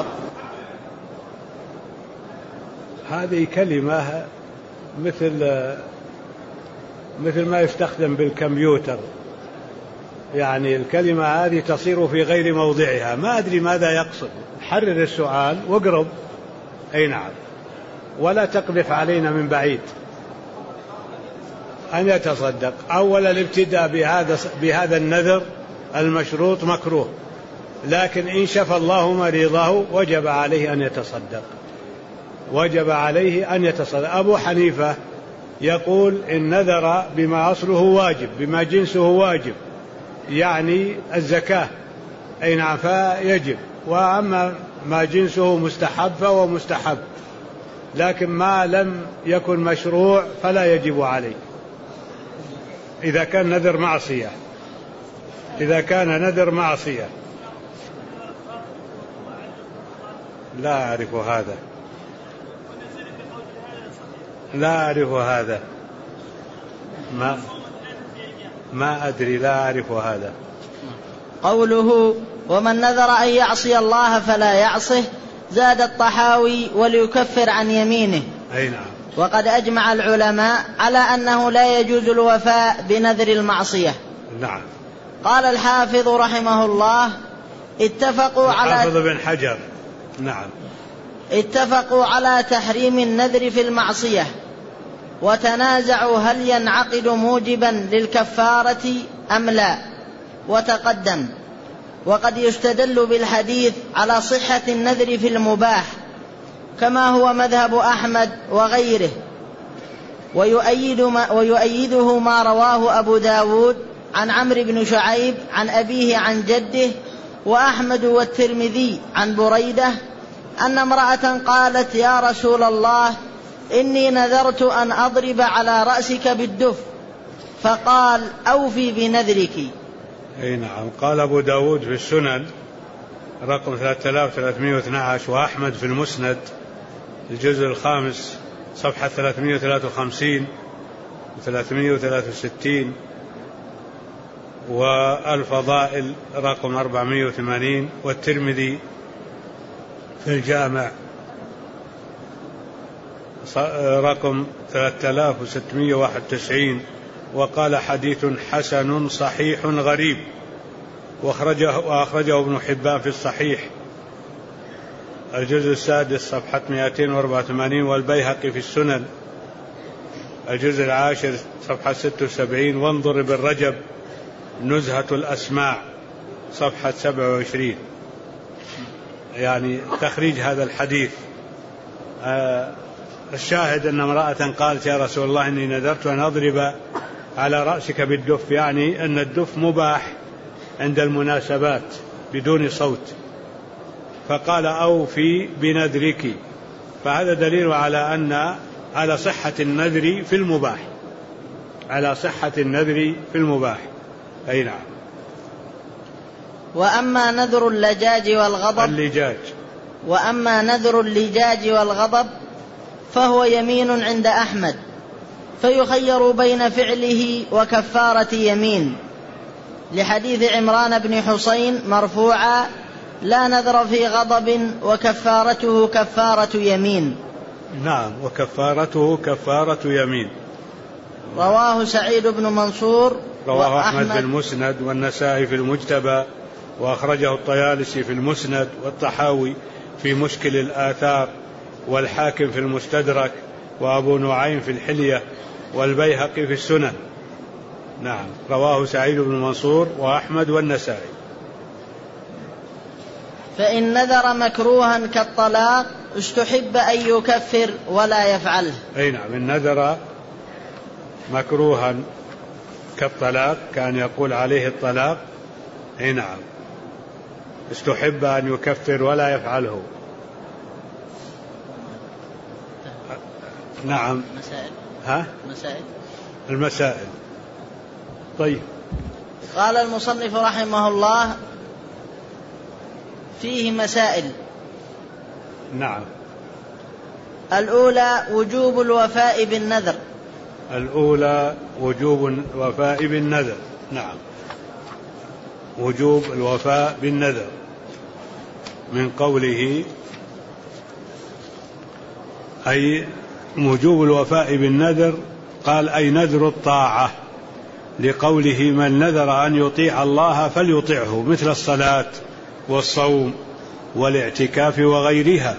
Speaker 1: هذه كلمة مثل ما يستخدم بالكمبيوتر، الكلمة هذه تصير في غير موضعها، ما أدري ماذا يقصد. حرر السؤال واقرب. أي نعم. ولا تقذف علينا من بعيد. أن يتصدق، أولا الابتداء بهذا النذر المشروط مكروه، لكن إن شفى الله مريضه وجب عليه أن يتصدق، وجب عليه أن يتصدق. أبو حنيفة يقول إن نذر بما أصله واجب، بما جنسه واجب، الزكاة، أي نعم، فيجب. وأما ما جنسه مستحب فهو مستحب، لكن ما لم يكن مشروع فلا يجب عليه. إذا كان نذر معصية، إذا كان نذر معصية. لا أعرف هذا، لا أعرف هذا، ما أدري، لا أعرف هذا.
Speaker 2: قوله ومن نذر أن يعصي الله فلا يعصه، زاد الطحاوي وليكفر عن يمينه.
Speaker 1: أي نعم.
Speaker 2: وقد أجمع العلماء على أنه لا يجوز الوفاء بنذر المعصية.
Speaker 1: نعم.
Speaker 2: قال الحافظ رحمه الله
Speaker 1: الحافظ بن حجر. نعم.
Speaker 2: اتفقوا على تحريم النذر في المعصية، وتنازعوا هل ينعقد موجبا للكفارة أم لا، وتقدم. وقد يستدل بالحديث على صحة النذر في المباح كما هو مذهب أحمد وغيره، ويؤيده ما رواه أبو داود عن عمرو بن شعيب عن أبيه عن جده، وأحمد والترمذي عن بريدة أن امرأة قالت يا رسول الله إني نذرت أن أضرب على رأسك بالدف، فقال أوفي بنذرك.
Speaker 1: أي نعم. قال أبو داود في السنن رقم 3312، وأحمد في المسند الجزء الخامس صفحة 353 و363، والفضائل رقم 480، والترمذي في الجامع رقم 3691، وقال حديث حسن صحيح غريب، وأخرجه ابن حبان في الصحيح الجزء السادس صفحة 284، والبيهقي في السنن الجزء العاشر صفحة 76، وانظر ابن رجب نزهة الأسماع صفحة 27، يعني تخريج هذا الحديث. الشاهد أن امرأة قالت يا رسول الله إني نذرت أن أضرب على رأسك بالدف، يعني أن الدف مباح عند المناسبات بدون صوت، فقال أوفي بنذرك، فهذا دليل على صحة النذر في المباح، على صحة النذر في المباح. أي نعم.
Speaker 2: وأما نذر اللجاج والغضب فهو يمين عند أحمد، فيخير بين فعله وكفارة يمين، لحديث عمران بن حسين مرفوعا لا نذر في غضب وكفارته كفارة يمين.
Speaker 1: نعم، وكفارته كفارة يمين.
Speaker 2: رواه سعيد بن منصور،
Speaker 1: رواه أحمد في المسند، والنسائي في المجتبى، وأخرجه الطيالسي في المسند، والطحاوي في مشكل الآثار، والحاكم في المستدرك، وأبو نعيم في الحلية، والبيهقي في السنن. نعم، رواه سعيد بن منصور وأحمد والنسائي.
Speaker 2: فإن نذر مكروها كالطلاق استحب أن يكفر ولا يفعله.
Speaker 1: أي نعم، إن نذر مكروها كالطلاق، كان يقول عليه الطلاق، أي نعم، استحب أن يكفر ولا يفعله. نعم. المسائل. طيب.
Speaker 2: قال المصنف رحمه الله فيه مسائل.
Speaker 1: نعم.
Speaker 2: الأولى وجوب الوفاء بالنذر.
Speaker 1: نعم، وجوب الوفاء بالنذر من قوله، أي وجوب الوفاء بالنذر، قال أي نذر الطاعة، لقوله من نذر أن يطيع الله فليطعه، مثل الصلاة والصوم والاعتكاف وغيرها.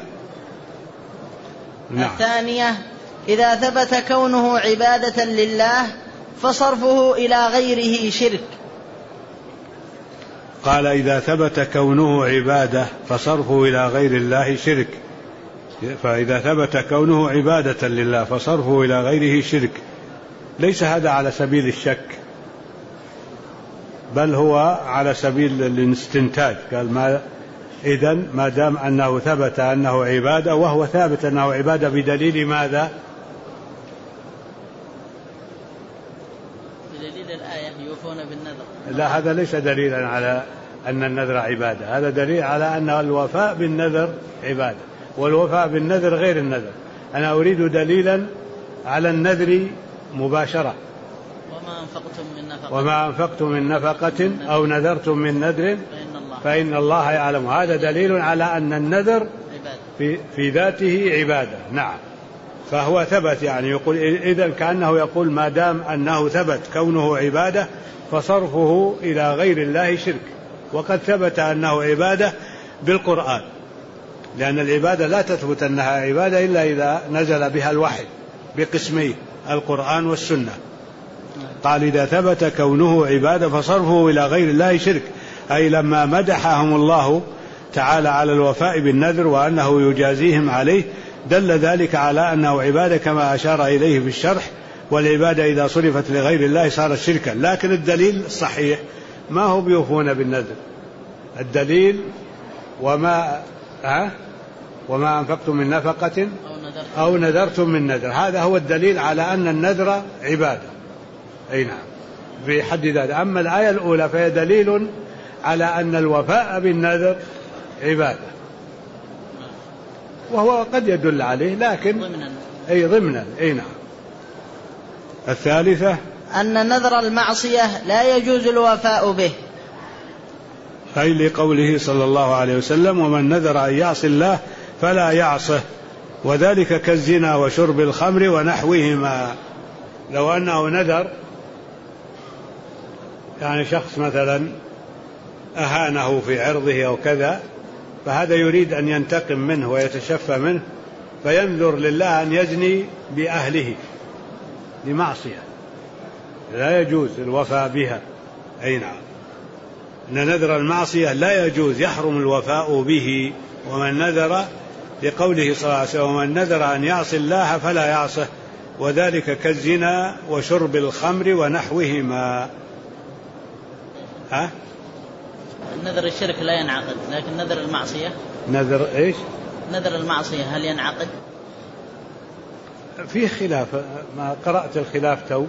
Speaker 2: نعم. الثانية إذا ثبت كونه عبادة لله فصرفه إلى غيره شرك.
Speaker 1: قال إذا ثبت كونه عبادة فصرفه إلى غير الله شرك، فإذا ثبت كونه عبادة لله فصرفه إلى غيره شرك. ليس هذا على سبيل الشك، بل هو على سبيل الاستنتاج. قال إذن ما دام أنه ثبت أنه عبادة، وهو ثابت أنه عبادة بدليل ماذا؟
Speaker 2: بدليل الآية يوفون بالنذر.
Speaker 1: لا، هذا ليس دليلا على أن النذر عبادة، هذا دليل على أن الوفاء بالنذر عبادة، والوفاء بالنذر غير النذر. أنا أريد دليلا على النذر مباشرة. وما أنفقتم من نفقة أو نذرتم من نذر فإن الله يعلم. هذا دليل على أن النذر في ذاته عبادة. نعم، فهو ثبت، يعني يقول إذن كأنه يقول ما دام أنه ثبت كونه عبادة فصرفه إلى غير الله شرك. وقد ثبت أنه عبادة بالقرآن، لأن العبادة لا تثبت أنها عبادة إلا إذا نزل بها الوحي بقسميه القرآن والسنة. قال إذا ثبت كونه عبادة فصرفه إلى غير الله شرك، أي لما مدحهم الله تعالى على الوفاء بالنذر وأنه يجازيهم عليه دل ذلك على أنه عبادة كما أشار إليه في الشرح. والعبادة إذا صرفت لغير الله صارت شركا. لكن الدليل الصحيح ما هو بيوفون بالنذر، الدليل وما أنفقتم من نفقة أو نذرتم من نذر، هذا هو الدليل على أن النذر عبادة. أي نعم، في حد ذاته. أما الآية الأولى فهي دليل على أن الوفاء بالنذر عبادة، وهو قد يدل عليه لكن ضمنا. أي نعم. الثالثة
Speaker 2: أن نذر المعصية لا يجوز الوفاء به،
Speaker 1: أي لقوله صلى الله عليه وسلم ومن نذر أن يعصي الله فلا يعصه، وذلك كالزنا وشرب الخمر ونحوهما. لو أنه نذر، يعني شخص مثلا أهانه في عرضه أو كذا، فهذا يريد أن ينتقم منه ويتشفى منه، فينذر لله أن يزني بأهله لمعصية، لا يجوز الوفاء بها. أي نعم، أن نذر المعصية لا يجوز، يحرم الوفاء به. ومن نذر، لقوله صلى الله عليه وسلم: ومن نذر أن يعصي الله فلا يعصه، وذلك كالزنا وشرب الخمر ونحوهما.
Speaker 2: نذر الشرك لا ينعقد، لكن نذر المعصية،
Speaker 1: نذر إيش؟
Speaker 2: نذر المعصية هل ينعقد؟
Speaker 1: فيه خلاف، ما قرأت الخلاف تو.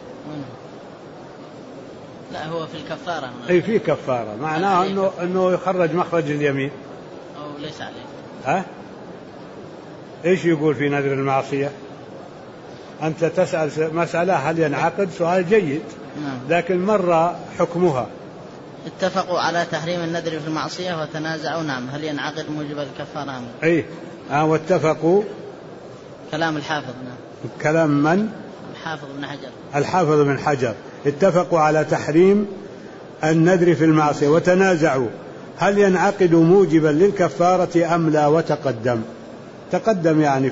Speaker 2: لا، هو في الكفارة.
Speaker 1: أي في كفارة، معناه أنه يخرج مخرج اليمين
Speaker 2: أو ليس عليه.
Speaker 1: إيش يقول في نذر المعصية؟ أنت تسأل مسألة هل ينعقد، سؤال جيد، لكن مر حكمها.
Speaker 2: اتفقوا على تحريم النذر في المعصية وتنازعوا. نعم، هل ينعقد موجب الكفارة؟
Speaker 1: أي واتفقوا.
Speaker 2: كلام الحافظ. نعم.
Speaker 1: كلام من؟
Speaker 2: الحافظ بن حجر.
Speaker 1: الحافظ بن حجر. اتفقوا على تحريم النذر في المعصية وتنازعوا هل ينعقد موجبا للكفارة أم لا، تقدم يعني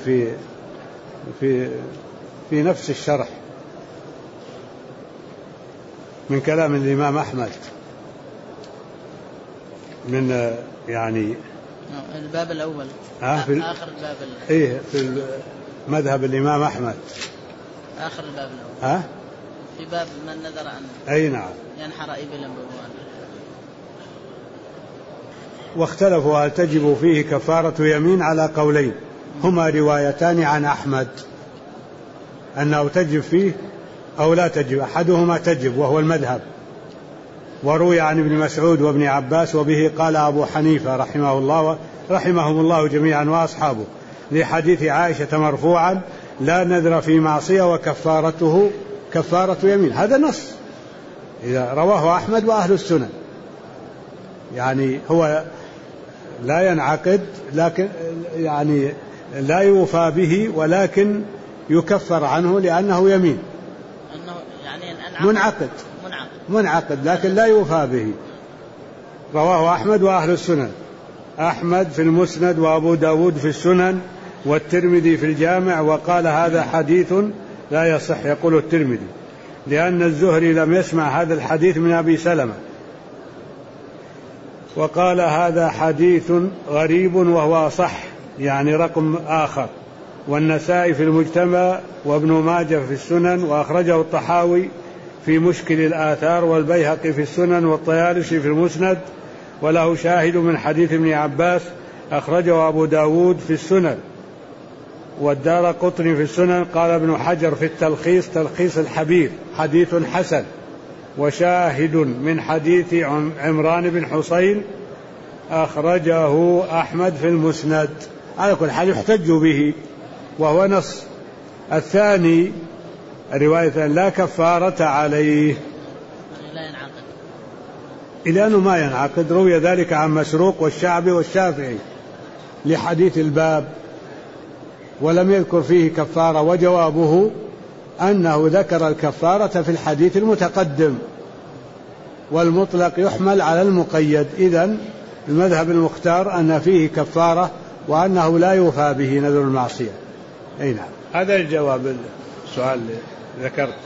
Speaker 1: في نفس الشرح من كلام الإمام أحمد، من يعني
Speaker 2: الباب الأول،
Speaker 1: في
Speaker 2: آخر الباب
Speaker 1: في مذهب الإمام أحمد،
Speaker 2: آخر الباب الأول، في باب من نذر أن
Speaker 1: أي نعم
Speaker 2: ينحر إبلا بموال.
Speaker 1: واختلفوا هل تجب فيه كفارة يمين على قولين، هما روايتان عن أحمد أنه تجب فيه أو لا تجب، أحدهما تجب وهو المذهب، وروي عن ابن مسعود وابن عباس، وبه قال أبو حنيفة رحمهم الله جميعا وأصحابه، لحديث عائشة مرفوعا: لا نذر في معصية وكفارته كفارة يمين. هذا نص، إذا رواه أحمد وأهل السنن، يعني هو لا ينعقد، لكن يعني لا يوفى به، ولكن يكفر عنه لأنه يمين، يعني منعقد لكن لا يوفى به. رواه أحمد وأهل السنن، أحمد في المسند، وأبو داود في السنن، والترمذي في الجامع، وقال هذا حديث لا يصح، يقول الترمذي، لأن الزهري لم يسمع هذا الحديث من أبي سلمة، وقال هذا حديث غريب وهو أصح، يعني رقم آخر. والنسائي في المجتمع، وابن ماجه في السنن، وأخرجه الطحاوي في مشكل الآثار، والبيهقي في السنن، والطيالسي في المسند، وله شاهد من حديث ابن عباس أخرجه أبو داود في السنن، والدارقطني في السنن. قال ابن حجر في التلخيص، تلخيص الحبير: حديث حسن. وشاهد من حديث عمران بن حسين أخرجه أحمد في المسند. على كل حال يحتج به وهو نص. الثاني رواية لا كفارة عليه،
Speaker 2: لا ينعقد،
Speaker 1: إلى أنه ما ينعقد. روي ذلك عن مسروق والشعبي والشافعي لحديث الباب، ولم يذكر فيه كفارة، وجوابه أنه ذكر الكفارة في الحديث المتقدم، والمطلق يحمل على المقيد. إذن المذهب المختار أن فيه كفارة، وأنه لا يوفى به نذر المعصية. أي نعم، هذا الجواب السؤال اللي ذكرت.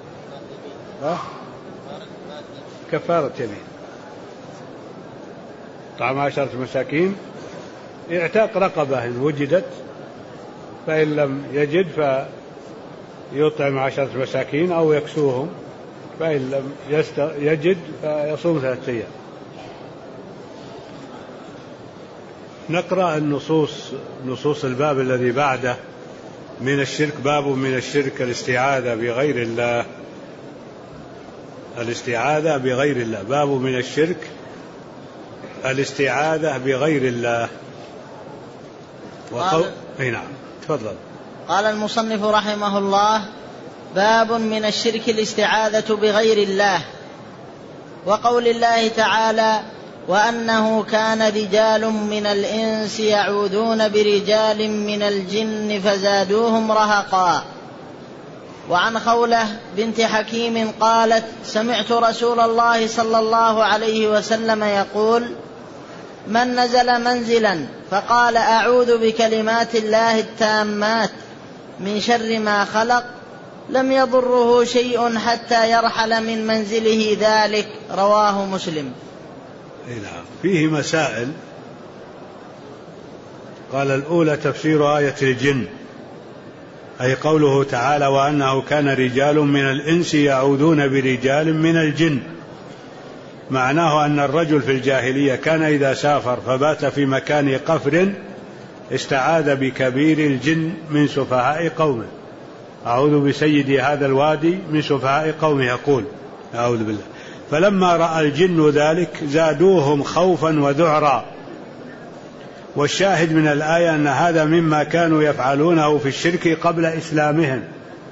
Speaker 1: كفارة يمين، طعام 10 مساكين، اعتاق رقبة إن وجدت، فإن لم يجد فيطعم 10 مساكين أو يكسوهم، فإن لم يجد فيصوم 3 أيام. نقرأ نصوص الباب الذي بعده من الشرك. باب من الشرك الاستعاذة بغير الله، الاستعاذة بغير الله. باب من الشرك الاستعاذة بغير الله. نعم، تفضل.
Speaker 2: قال المصنف رحمه الله: باب من الشرك الاستعاذة بغير الله. وقول الله تعالى: وأنه كان رجال من الإنس يعوذون برجال من الجن فزادوهم رهقا. وعن خولة بنت حكيم قالت: سمعت رسول الله صلى الله عليه وسلم يقول: من نزل منزلا فقال أعوذ بكلمات الله التامات من شر ما خلق لم يضره شيء حتى يرحل من منزله ذلك. رواه مسلم.
Speaker 1: فيه مسائل. قال الأولى تفسير آية الجن، أي قوله تعالى وأنه كان رجال من الإنس يعوذون برجال من الجن. معناه أن الرجل في الجاهلية كان إذا سافر فبات في مكان قفر استعاذ بكبير الجن من سفهاء قومه. أعوذ بسيدي هذا الوادي من سفهاء قومه، يقول أعوذ بالله. فلما رأى الجن ذلك زادوهم خوفا وذعرا. والشاهد من الآية أن هذا مما كانوا يفعلونه في الشرك قبل إسلامهم.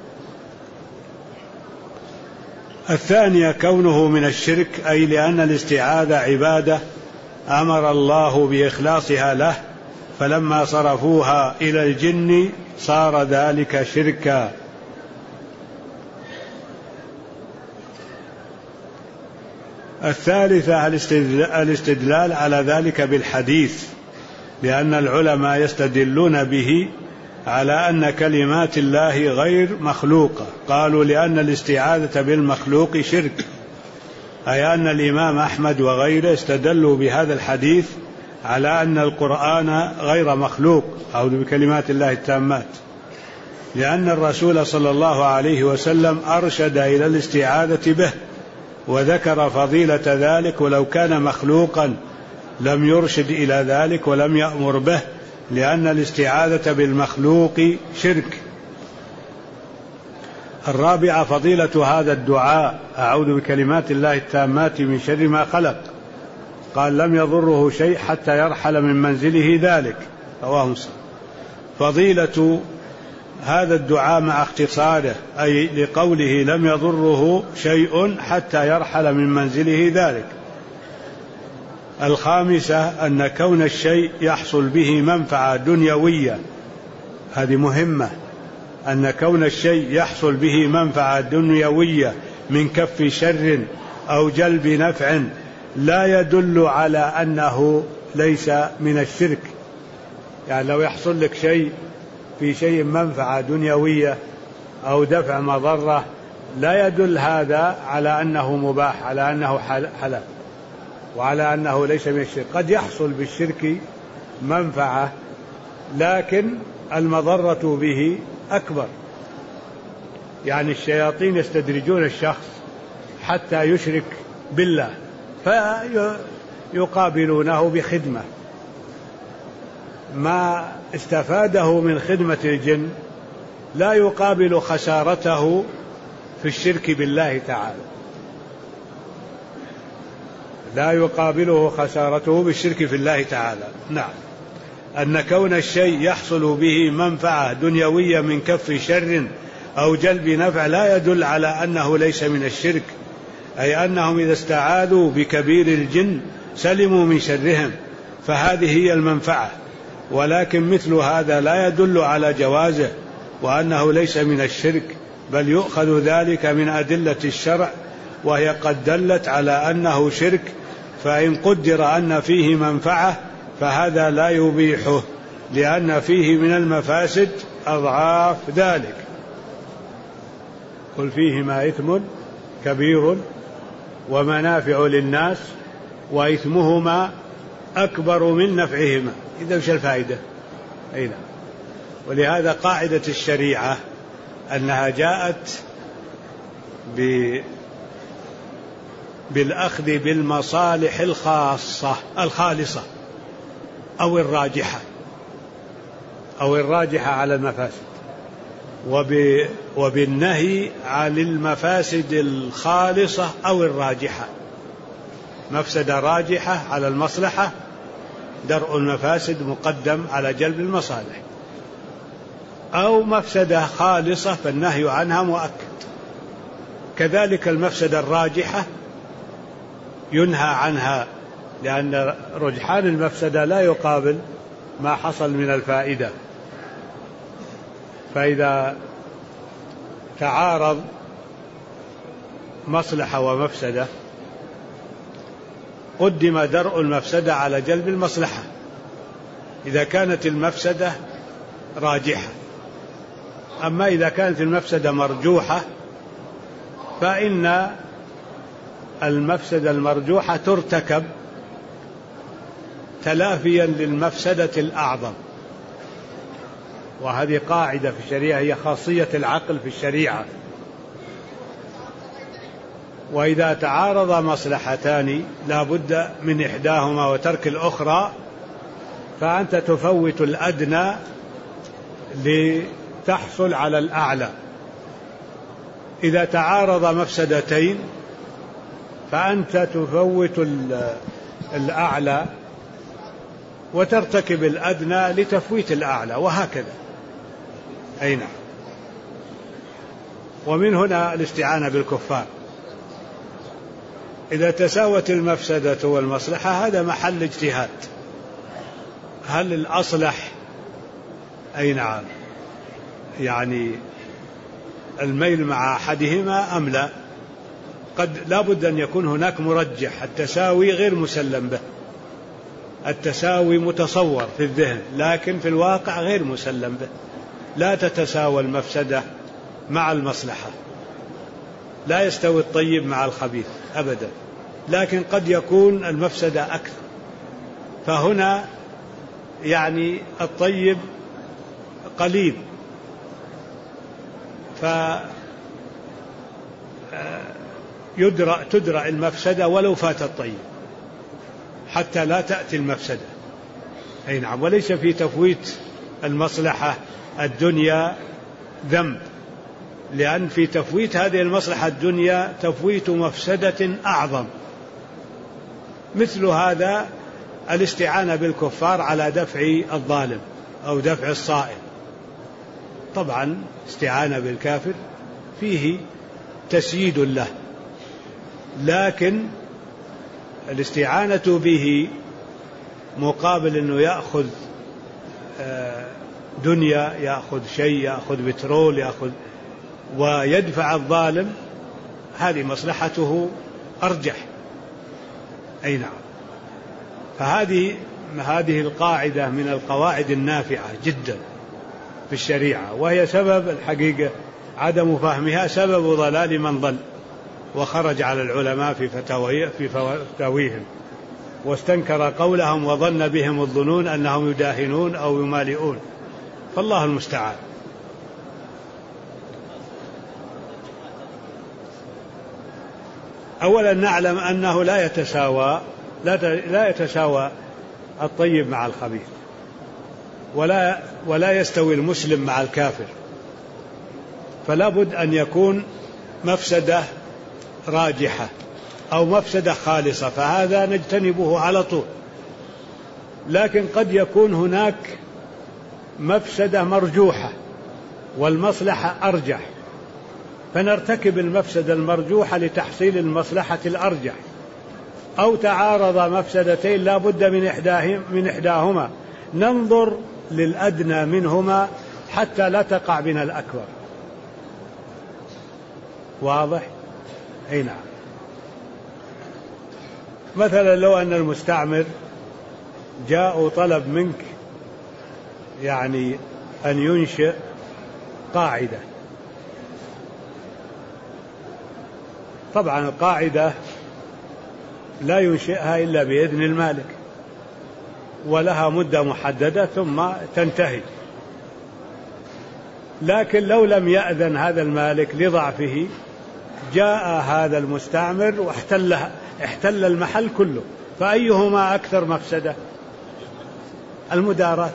Speaker 1: الثانية كونه من الشرك، أي لأن الاستعاذة عبادة أمر الله بإخلاصها له، فلما صرفوها إلى الجن صار ذلك شركا. الثالثة الاستدلال على ذلك بالحديث، لأن العلماء يستدلون به على أن كلمات الله غير مخلوقة. قالوا لأن الاستعاذة بالمخلوق شرك، أي أن الإمام أحمد وغيره استدلوا بهذا الحديث على أن القرآن غير مخلوق، أعوذ بكلمات الله التامات، لأن الرسول صلى الله عليه وسلم أرشد إلى الاستعاذة به وذكر فضيلة ذلك، ولو كان مخلوقا لم يرشد إلى ذلك ولم يأمر به، لأن الاستعاذة بالمخلوق شرك. الرابعة فضيلة هذا الدعاء أعوذ بكلمات الله التامات من شر ما خلق. قال لم يضره شيء حتى يرحل من منزله ذلك. رواه مسلم. فضيلة هذا الدعاء مع اختصاره، أي لقوله لم يضره شيء حتى يرحل من منزله ذلك. الخامسة أن كون الشيء يحصل به منفعة دنيوية، هذه مهمة، أن كون الشيء يحصل به منفعة دنيوية من كف شر أو جلب نفع لا يدل على أنه ليس من الشرك. يعني لو يحصل لك شيء في شيء منفعة دنيوية أو دفع مضرة لا يدل هذا على أنه مباح، على أنه حلال، وعلى أنه ليس من الشرك. قد يحصل بالشرك منفعة لكن المضرة به أكبر. يعني الشياطين يستدرجون الشخص حتى يشرك بالله فيقابلونه بخدمة، ما استفاده من خدمة الجن لا يقابل خسارته في الشرك بالله تعالى، لا يقابله خسارته بالشرك في الله تعالى. نعم، أن كون الشيء يحصل به منفعة دنيوية من كف شر أو جلب نفع لا يدل على أنه ليس من الشرك، أي أنهم إذا استعاذوا بكبير الجن سلموا من شرهم، فهذه هي المنفعة. ولكن مثل هذا لا يدل على جوازه وأنه ليس من الشرك، بل يؤخذ ذلك من أدلة الشرع وهي قد دلت على أنه شرك، فإن قدر أن فيه منفعة فهذا لا يبيحه، لأن فيه من المفاسد أضعاف ذلك. قل فيهما إثم كبير ومنافع للناس وإثمهما أكبر من نفعهما. إذا وش الفائدة؟ أين؟ ولهذا قاعدة الشريعة أنها جاءت بالأخذ بالمصالح الخالصة أو الراجحة على المفاسد، وبالنهي عن المفاسد الخالصة أو الراجحة. مفسدة راجحة على المصلحة، درء المفاسد مقدم على جلب المصالح، أو مفسدة خالصة فالنهي عنها مؤكد. كذلك المفسدة الراجحة ينهى عنها، لأن رجحان المفسدة لا يقابل ما حصل من الفائدة. فإذا تعارض مصلحة ومفسدة قدم درء المفسدة على جلب المصلحة إذا كانت المفسدة راجحة. أما إذا كانت المفسدة مرجوحة فإن المفسدة المرجوحة ترتكب تلافيا للمفسدة الأعظم، وهذه قاعدة في الشريعة، هي خاصية العقل في الشريعة. وإذا تعارض مصلحتان لا بد من إحداهما وترك الأخرى فأنت تفوت الأدنى لتحصل على الأعلى. إذا تعارض مفسدتين فأنت تفوت الأعلى وترتكب الأدنى لتفويت الأعلى، وهكذا. أي نعم. ومن هنا الاستعانة بالكفار. إذا تساوت المفسدة والمصلحة هذا محل اجتهاد، هل الأصلح أي نعم يعني الميل مع أحدهما أم لا؟ قد لا بد أن يكون هناك مرجح. التساوي غير مسلم به، التساوي متصور في الذهن لكن في الواقع غير مسلم به. لا تتساوى المفسدة مع المصلحة، لا يستوي الطيب مع الخبيث أبدا، لكن قد يكون المفسدة أكثر. فهنا يعني الطيب قليل تدرأ المفسدة ولو فات الطيب حتى لا تأتي المفسدة. أي نعم. وليس في تفويت المصلحة الدنيا ذنب، لأن في تفويت هذه المصلحة الدنيا تفويت مفسدة أعظم. مثل هذا الاستعانة بالكفار على دفع الظالم أو دفع الصائل. طبعا استعانة بالكافر فيه تسييد له، لكن الاستعانة به مقابل أنه يأخذ دنيا، يأخذ شيء، يأخذ بترول، يأخذ ويدفع الظالم، هذه مصلحته أرجح. أي نعم. فهذه القاعدة من القواعد النافعة جدا في الشريعة، وهي سبب الحقيقة عدم فهمها سبب ضلال من ضل وخرج على العلماء في فتاويهم واستنكر قولهم وظن بهم الظنون أنهم يداهنون أو يمالئون، فالله المستعان. أولا نعلم أنه لا يتساوى الطيب مع الخبيث، ولا يستوي المسلم مع الكافر، فلا بد أن يكون مفسدة راجحة أو مفسدة خالصة، فهذا نجتنبه على طول. لكن قد يكون هناك مفسدة مرجوحة والمصلحة أرجح، فنرتكب المفسدة المرجوحة لتحصيل المصلحة الأرجح. أو تعارض مفسدتين لا بد من إحداهما، ننظر للأدنى منهما حتى لا تقع بنا الأكبر. واضح؟ أي نعم. مثلا لو أن المستعمر جاء وطلب منك يعني أن ينشئ قاعدة، طبعا القاعدة لا ينشئها إلا بإذن المالك، ولها مدة محددة ثم تنتهي. لكن لو لم يأذن هذا المالك لضعفه جاء هذا المستعمر واحتل المحل كله، فأيهما أكثر مفسدة؟ المداراة.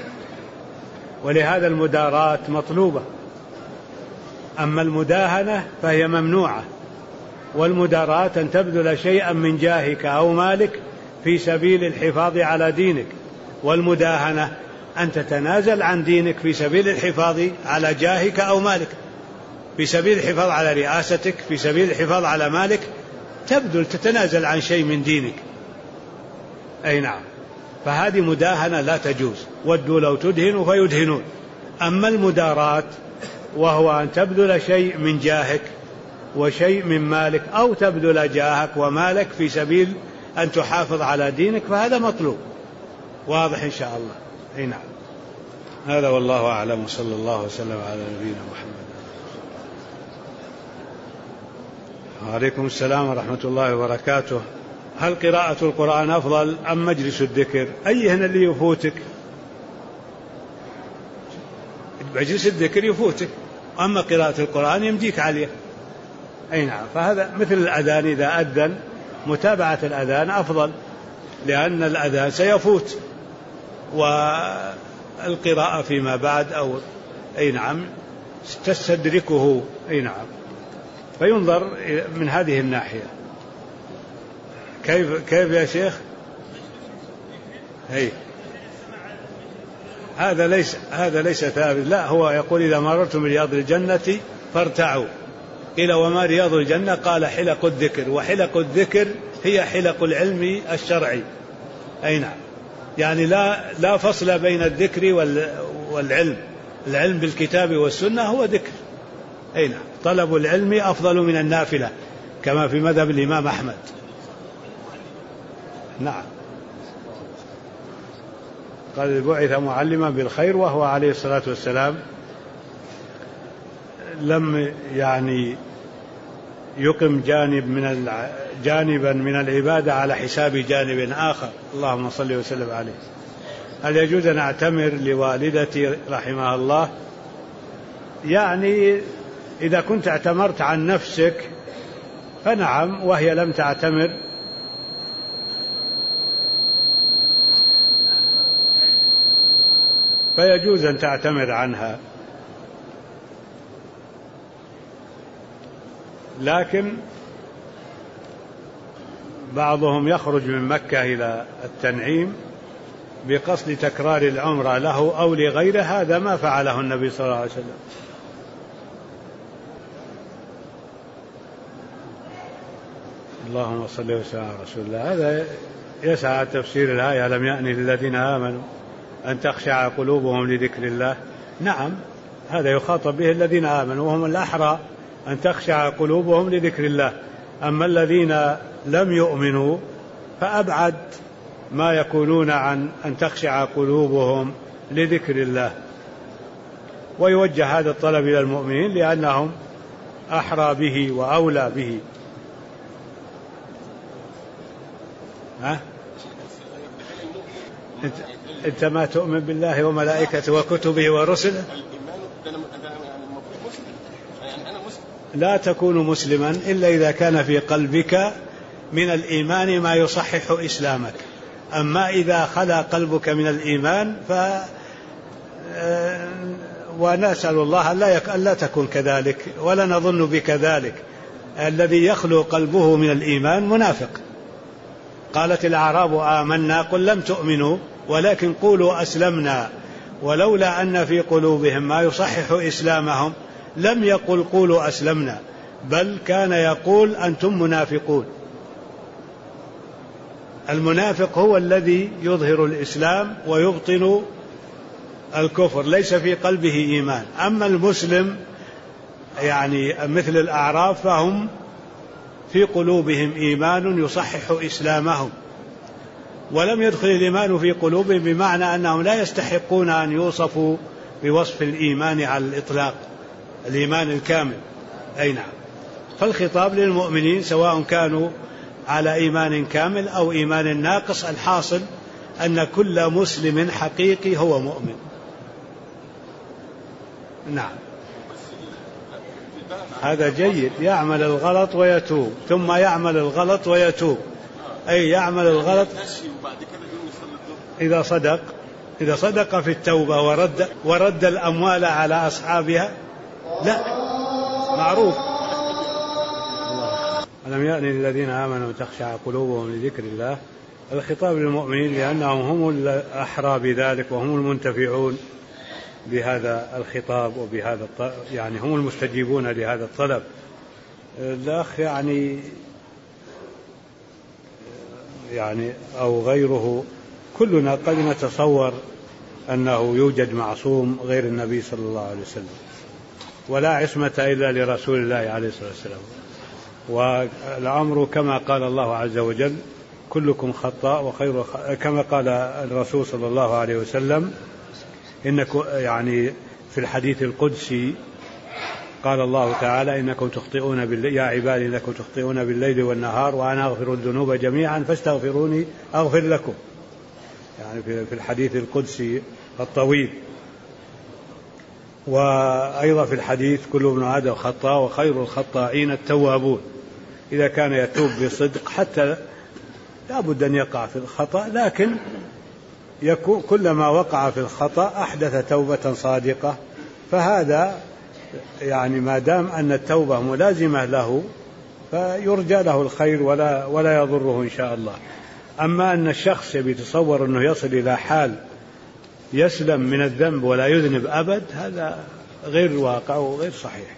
Speaker 1: ولهذا المداراة مطلوبة. أما المداهنة فهي ممنوعة. والمداراة أن تبذل شيئا من جاهك أو مالك في سبيل الحفاظ على دينك، والمداهنة أن تتنازل عن دينك في سبيل الحفاظ على جاهك أو مالك، في سبيل الحفاظ على رئاستك، في سبيل الحفاظ على مالك، تتنازل عن شيء من دينك. أي نعم. فهذه مداهنة لا تجوز. ودوا لو تدهنوا فيدهنون. أما المداراة وهو أن تبذل شيء من جاهك وشيء من مالك، أو تبذل جاهك ومالك في سبيل أن تحافظ على دينك فهذا مطلوب. واضح إن شاء الله. أي نعم. هذا والله أعلم، وصلى الله وسلم على نبينا محمد. وعليكم السلام ورحمة الله وبركاته. هل قراءة القرآن أفضل أم مجلس الذكر؟ أيهن اللي يفوتك؟ مجلس الذكر يفوتك، أما قراءة القرآن يمديك عليه. أي نعم. فهذا مثل الأذان، إذا أذن متابعة الأذان أفضل، لأن الأذان سيفوت، والقراءة فيما بعد أو أي نعم تستدركه. أي نعم. فينظر من هذه الناحية. كيف يا شيخ؟ هي هذا ليس ثابت. لا، هو يقول إذا مررتم برياض الجنة فارتعوا. قيل وما رياض الجنة؟ قال حلق الذكر، وحلق الذكر هي حلق العلم الشرعي. أي نعم. يعني لا فصل بين الذكر والعلم. العلم بالكتاب والسنة هو ذكر. أي نعم. طلب العلم أفضل من النافلة كما في مذهب الإمام أحمد. نعم. قال بعث معلما بالخير، وهو عليه الصلاة والسلام لم يعني يقم جانبا من العبادة على حساب جانب آخر. اللهم صل وسلم عليه. هل يجوز أن أعتمر لوالدتي رحمها الله؟ يعني إذا كنت اعتمرت عن نفسك فنعم، وهي لم تعتمر فيجوز أن تعتمر عنها. لكن بعضهم يخرج من مكة إلى التنعيم بقصد تكرار العمرة له أو لغيره، هذا ما فعله النبي صلى الله عليه وسلم. اللهم صل وسلم على رسول الله. هذا يسعى تفسير الآية ألم يأن للذين آمنوا أن تخشع قلوبهم لذكر الله. نعم، هذا يخاطب به الذين آمنوا، وهم الأحرى أن تخشع قلوبهم لذكر الله. أما الذين لم يؤمنوا فأبعد ما يكونون عن أن تخشع قلوبهم لذكر الله. ويوجه هذا الطلب إلى المؤمنين لأنهم أحرى به وأولى به. أنت ما تؤمن بالله وملائكته وكتبه ورسله لا تكون مسلما إلا إذا كان في قلبك من الإيمان ما يصحح إسلامك. أما إذا خلا قلبك من الإيمان ونسأل الله أن لا تكون كذلك، ولا نظن بكذلك. الذي يخلو قلبه من الإيمان منافق. قالت الأعراب آمنا قل لم تؤمنوا ولكن قولوا أسلمنا ولولا أن في قلوبهم ما يصحح إسلامهم لم يقل قولوا أسلمنا، بل كان يقول أنتم منافقون. المنافق هو الذي يظهر الإسلام ويبطن الكفر، ليس في قلبه إيمان. أما المسلم يعني مثل الأعراب فهم في قلوبهم إيمان يصحح إسلامهم، ولم يدخل الإيمان في قلوبهم بمعنى أنهم لا يستحقون أن يوصفوا بوصف الإيمان على الإطلاق، الإيمان الكامل. أي نعم. فالخطاب للمؤمنين سواء كانوا على إيمان كامل أو إيمان ناقص، الحاصل أن كل مسلم حقيقي هو مؤمن. نعم. هذا جيد، يعمل الغلط ويتوب، ثم يعمل الغلط ويتوب، أي يعمل الغلط إذا صدق في التوبة ورد الأموال على أصحابها، لا معروف. ألم يأن للذين آمنوا تخشع قلوبهم لذكر الله. الخطاب للمؤمنين لأنهم هم الأحرى بذلك وهم المنتفعون بهذا الخطاب وبهذا يعني هم المستجيبون لهذا الطلب. الأخ يعني أو غيره، كلنا قد نتصور أنه يوجد معصوم غير النبي صلى الله عليه وسلم، ولا عصمة إلا لرسول الله عليه الصلاة والسلام. والأمر كما قال الله عز وجل كلكم خطاء كما قال الرسول صلى الله عليه وسلم إنكم يعني في الحديث القدسي قال الله تعالى إنكم تخطئون يا عبادي إنكم تخطئون بالليل والنهار وأنا أغفر الذنوب جميعا فاستغفروني أغفر لكم، يعني في الحديث القدسي الطويل. وأيضا في الحديث كل ابن آدم خطاء وخير الخطائين التوابون. إذا كان يتوب بصدق حتى لا بد أن يقع في الخطأ، لكن يكون كلما وقع في الخطأ أحدث توبة صادقة، فهذا يعني ما دام أن التوبة ملازمة له فيرجى له الخير ولا يضره إن شاء الله. أما أن الشخص يتصور أنه يصل إلى حال يسلم من الذنب ولا يذنب أبد، هذا غير واقع وغير صحيح.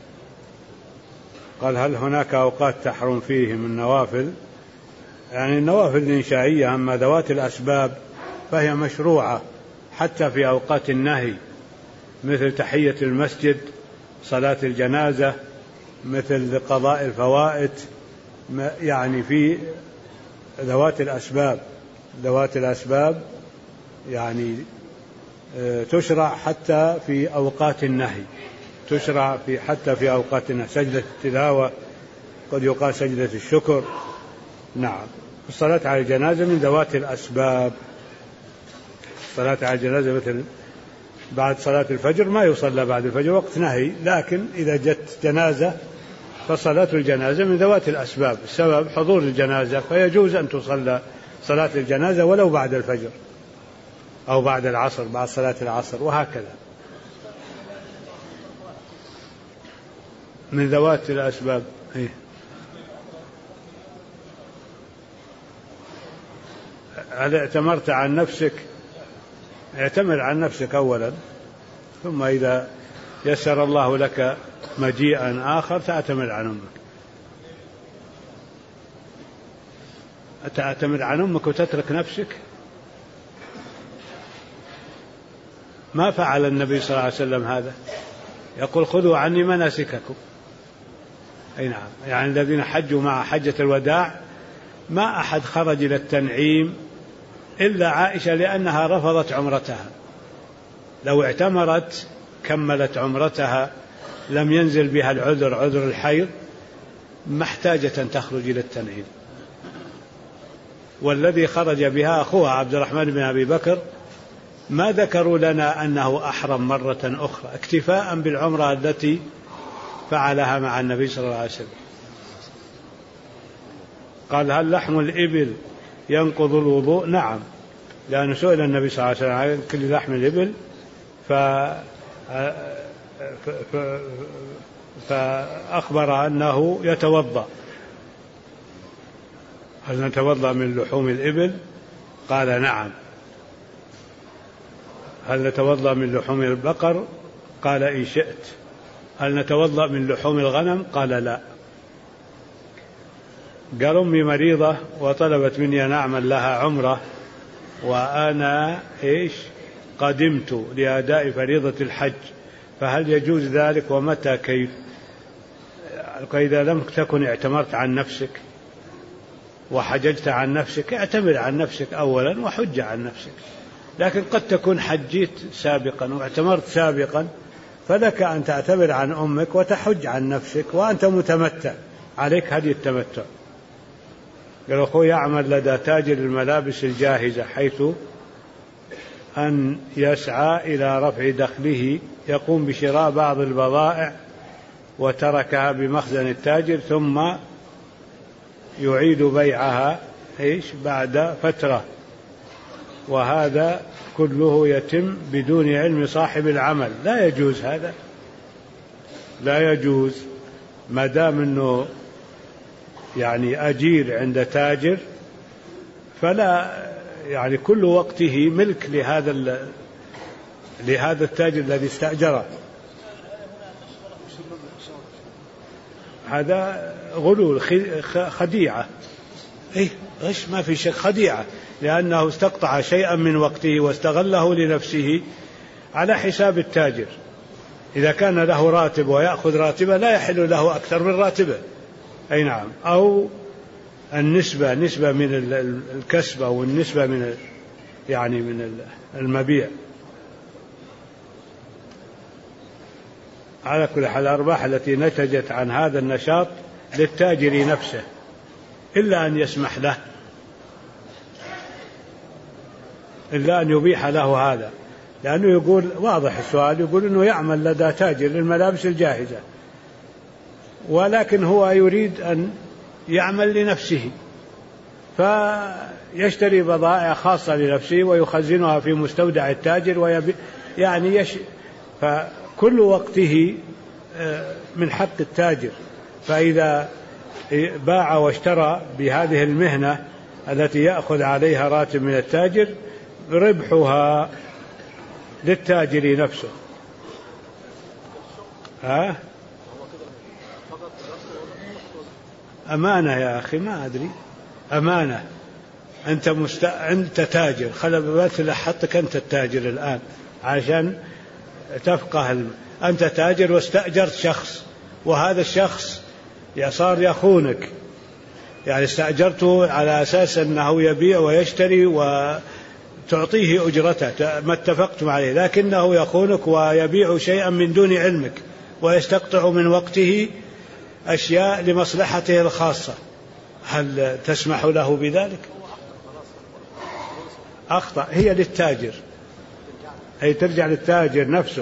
Speaker 1: قال هل هناك أوقات تحرم فيه من نوافل؟ يعني النوافل الإنشائية، أما ذوات الأسباب فهي مشروعة حتى في أوقات النهي، مثل تحية المسجد، صلاة الجنازة، مثل قضاء الفوائد، يعني في ذوات الأسباب يعني تشرع حتى في أوقات النهي، حتى في أوقات النهي. سجدة التلاوة، قد يقال سجدة الشكر. نعم. الصلاة على الجنازة من ذوات الأسباب. الصلاة على الجنازة مثل بعد صلاة الفجر ما يصلى بعد الفجر، وقت نهي، لكن إذا جت جنازة فصلاة الجنازة من ذوات الأسباب، السبب حضور الجنازة، فيجوز أن تصلى صلاة الجنازة ولو بعد الفجر أو بعد العصر، بعد صلاة العصر، وهكذا من ذوات الأسباب. هل اعتمرت عن نفسك؟ اعتمر عن نفسك أولا، ثم إذا يسر الله لك مجيئا آخر تعتمر عن أمك. تعتمر عن أمك وتترك نفسك؟ ما فعل النبي صلى الله عليه وسلم هذا، يقول خذوا عني مناسككم. أي نعم. يعني الذين حجوا مع حجة الوداع ما أحد خرج إلى التنعيم إلا عائشة، لأنها رفضت عمرتها. لو اعتمرت كملت عمرتها لم ينزل بها العذر، عذر الحيض، ما احتاجت أن تخرج إلى التنعيم. والذي خرج بها أخوها عبد الرحمن بن أبي بكر ما ذكروا لنا أنه أحرم مرة أخرى، اكتفاء بالعمرة التي فعلها مع النبي صلى الله عليه وسلم. قال هل لحم الإبل ينقض الوضوء؟ نعم، لأن سئل النبي صلى الله عليه وسلم عن كل لحم الإبل فأخبر أنه يتوضأ. هل نتوضأ من لحوم الإبل؟ قال نعم. هل نتوضأ من لحوم البقر؟ قال إن شئت. هل نتوضأ من لحوم الغنم؟ قال لا. قال أمي مريضة وطلبت مني أن أعمل لها عمرة وأنا قدمت لأداء فريضة الحج، فهل يجوز ذلك ومتى كيف؟ إذا لم تكن اعتمرت عن نفسك وحججت عن نفسك، اعتمر عن نفسك أولا وحج عن نفسك. لكن قد تكون حجيت سابقا واعتمرت سابقا، فلك أن تعتمر عن أمك وتحج عن نفسك وأنت متمتع، عليك هدي التمتع. قال أخوي يعمل لدى تاجر الملابس الجاهزة، حيث أن يسعى إلى رفع دخله، يقوم بشراء بعض البضائع وتركها بمخزن التاجر ثم يعيد بيعها بعد فترة، وهذا كله يتم بدون علم صاحب العمل. لا يجوز هذا، لا يجوز. ما دام أنه يعني أجير عند تاجر فلا، يعني كل وقته ملك لهذا التاجر الذي استأجره. هذا غلول، خديعة، غش، ما في شك، خديعة، لأنه استقطع شيئا من وقته واستغله لنفسه على حساب التاجر. إذا كان له راتب ويأخذ راتبه لا يحل له أكثر من راتبه. أي نعم. أو النسبة نسبة من الكسب أو النسبة من يعني من المبيع. على كل حال الأرباح التي نتجت عن هذا النشاط للتاجر نفسه إلا أن يسمح له، إلا أن يبيح له هذا، لأنه يقول واضح السؤال، يقول أنه يعمل لدى تاجر للملابس الجاهزة، ولكن هو يريد أن يعمل لنفسه فيشتري بضائع خاصة لنفسه ويخزنها في مستودع التاجر يعني فكل وقته من حق التاجر. فإذا باع واشترى بهذه المهنة التي يأخذ عليها راتب من التاجر ربحها للتاجر نفسه. أمانة يا أخي، ما أدري، أمانة. أنت تاجر، خلي حطك أنت التاجر الآن عشان تفقه أنت تاجر واستأجرت شخص، وهذا الشخص صار يخونك، يعني استأجرته على أساس أنه يبيع ويشتري وتعطيه أجرته ما اتفقتم عليه، لكنه يخونك ويبيع شيئا من دون علمك ويستقطع من وقته أشياء لمصلحته الخاصة، هل تسمح له بذلك؟ أخطأ، هي للتاجر، هي ترجع للتاجر نفسه.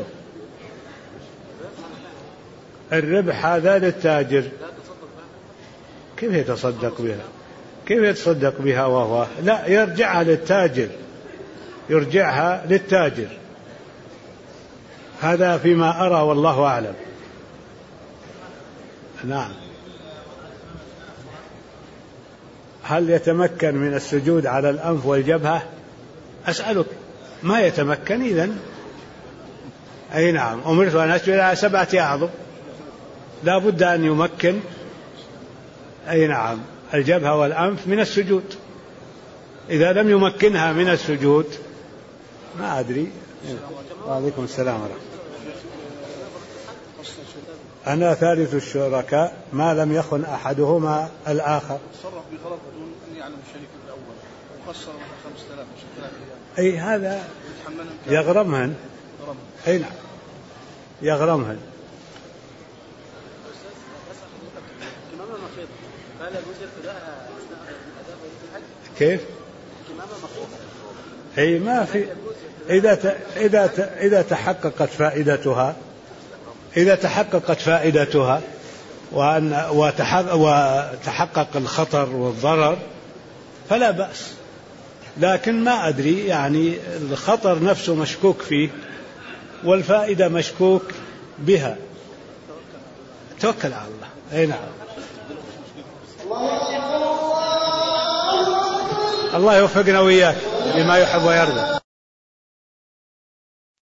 Speaker 1: الربح هذا للتاجر. كيف يتصدق بها؟ كيف يتصدق بها وهو لا يرجعها للتاجر، يرجعها للتاجر. هذا فيما أرى والله أعلم. نعم. هل يتمكن من السجود على الأنف والجبهة؟ أسألك، ما يتمكن إذن؟ أي نعم، أمرت أن أسجد على 7 أعظم، لا بد أن يمكن. أي نعم، الجبهة والأنف من السجود، إذا لم يمكنها من السجود ما أدري. وعليكم السلام ورحمة الله. أنا ثالث الشركاء ما لم يخن أحدهما الآخر.
Speaker 3: صرف بغرض بدون أن يعلم الشريك الأول وخسر 5000
Speaker 1: أي هذا يغرمهن. أي نعم يغرمهن. كيف؟ أي ما في، إذا تحققت فائدتها، إذا تحققت فائدتها وتحقق الخطر والضرر فلا بأس، لكن ما أدري يعني الخطر نفسه مشكوك فيه والفائدة مشكوك بها. توكل على الله. أي نعم. الله يوفقنا وإياك لما يحب ويرضى.